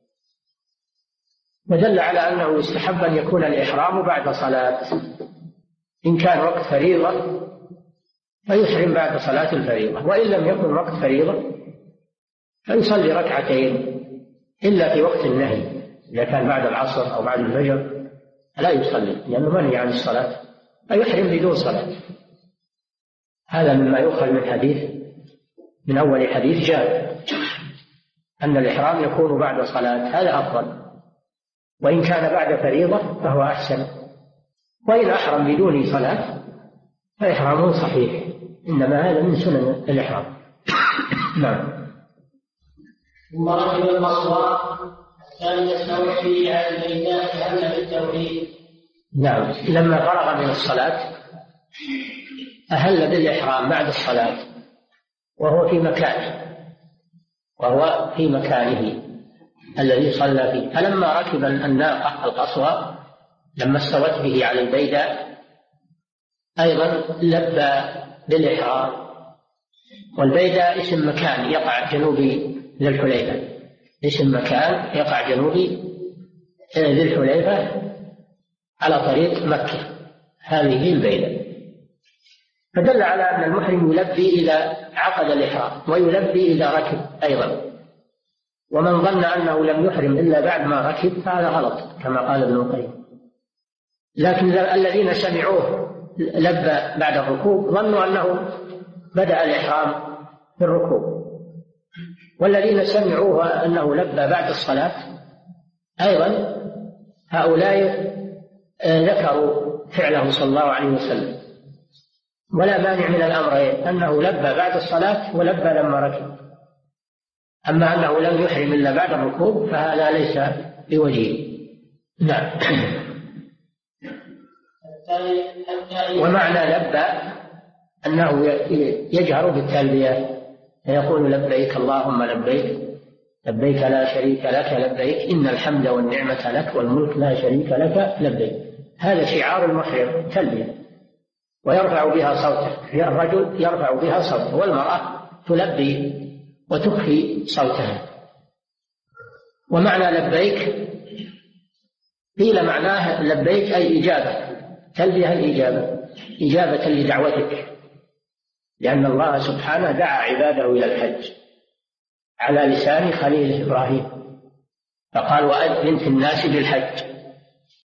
ودل على أنه يستحب أن يكون الإحرام بعد صلاة، إن كان وقت فريضة فيحرم بعد صلاة الفريضة، وإن لم يكن وقت فريضة فيصلي ركعتين إلا في وقت النهي، إذا كان بعد العصر أو بعد الفجر لا يصلي لأنه منهي عن الصلاة فيحرم بدون صلاة. هذا مما يؤخذ من حديث من أول حديث جابر أن الإحرام يكون بعد صلاة، هذا أفضل، وإن كان بعد فريضة فهو أحسن، وإن أحرم بدون صلاة فإحرامه صحيح، إنما هذا من سنن الإحرام. نعم. ثم ركب المصوى كان يستوي فيه على الميدان أهل بالتوحيد. نعم، لما فرغ من الصلاة أهل بالإحرام بعد الصلاة وهو في مكانه وهو في مكانه الذي صلى فيه. فلما ركب الناقة القصوى لما استوت به على البيداء أيضا لبى بالإحرام، والبيداء اسم مكان يقع جنوبي ذي الحليفة، اسم مكان يقع جنوبي ذي الحليفة على طريق مكة، هذه البيداء. فدل على أن المحرم يلبي إذا عقد الإحرام ويلبي إذا ركب أيضا، ومن ظن أنه لم يحرم إلا بعد ما ركب فهذا غلط كما قال ابن القيم. لكن الذين سمعوه لبى بعد الركوب ظنوا أنه بدأ الإحرام في الركوب، والذين سمعوه أنه لبى بعد الصلاة أيضا هؤلاء ذكروا فعله صلى الله عليه وسلم، ولا مانع من الأمرين، أنه لبى بعد الصلاة ولبى لما ركب. أما أنه لم يحرم إلا بعد الركوب فهذا ليس بوجيه. نعم. ومعنى لبى أنه يجهر بالتلبية فيقول لبيك اللهم لبيك لبيك لا شريك لك لبيك إن الحمد والنعمة لك والملك لا شريك لك لبيك. هذا شعار المحرم تلبية، ويرفع بها صوته، الرجل يرفع بها صوته والمرأة تلبي وتخفي صوتها. ومعنى لبيك قيل معناه لبيك أي إجابة، تلبية الإجابة، إجابة لدعوتك، لأن الله سبحانه دعا عباده إلى الحج على لسان خليله إبراهيم، فقال وأذن في الناس بالحج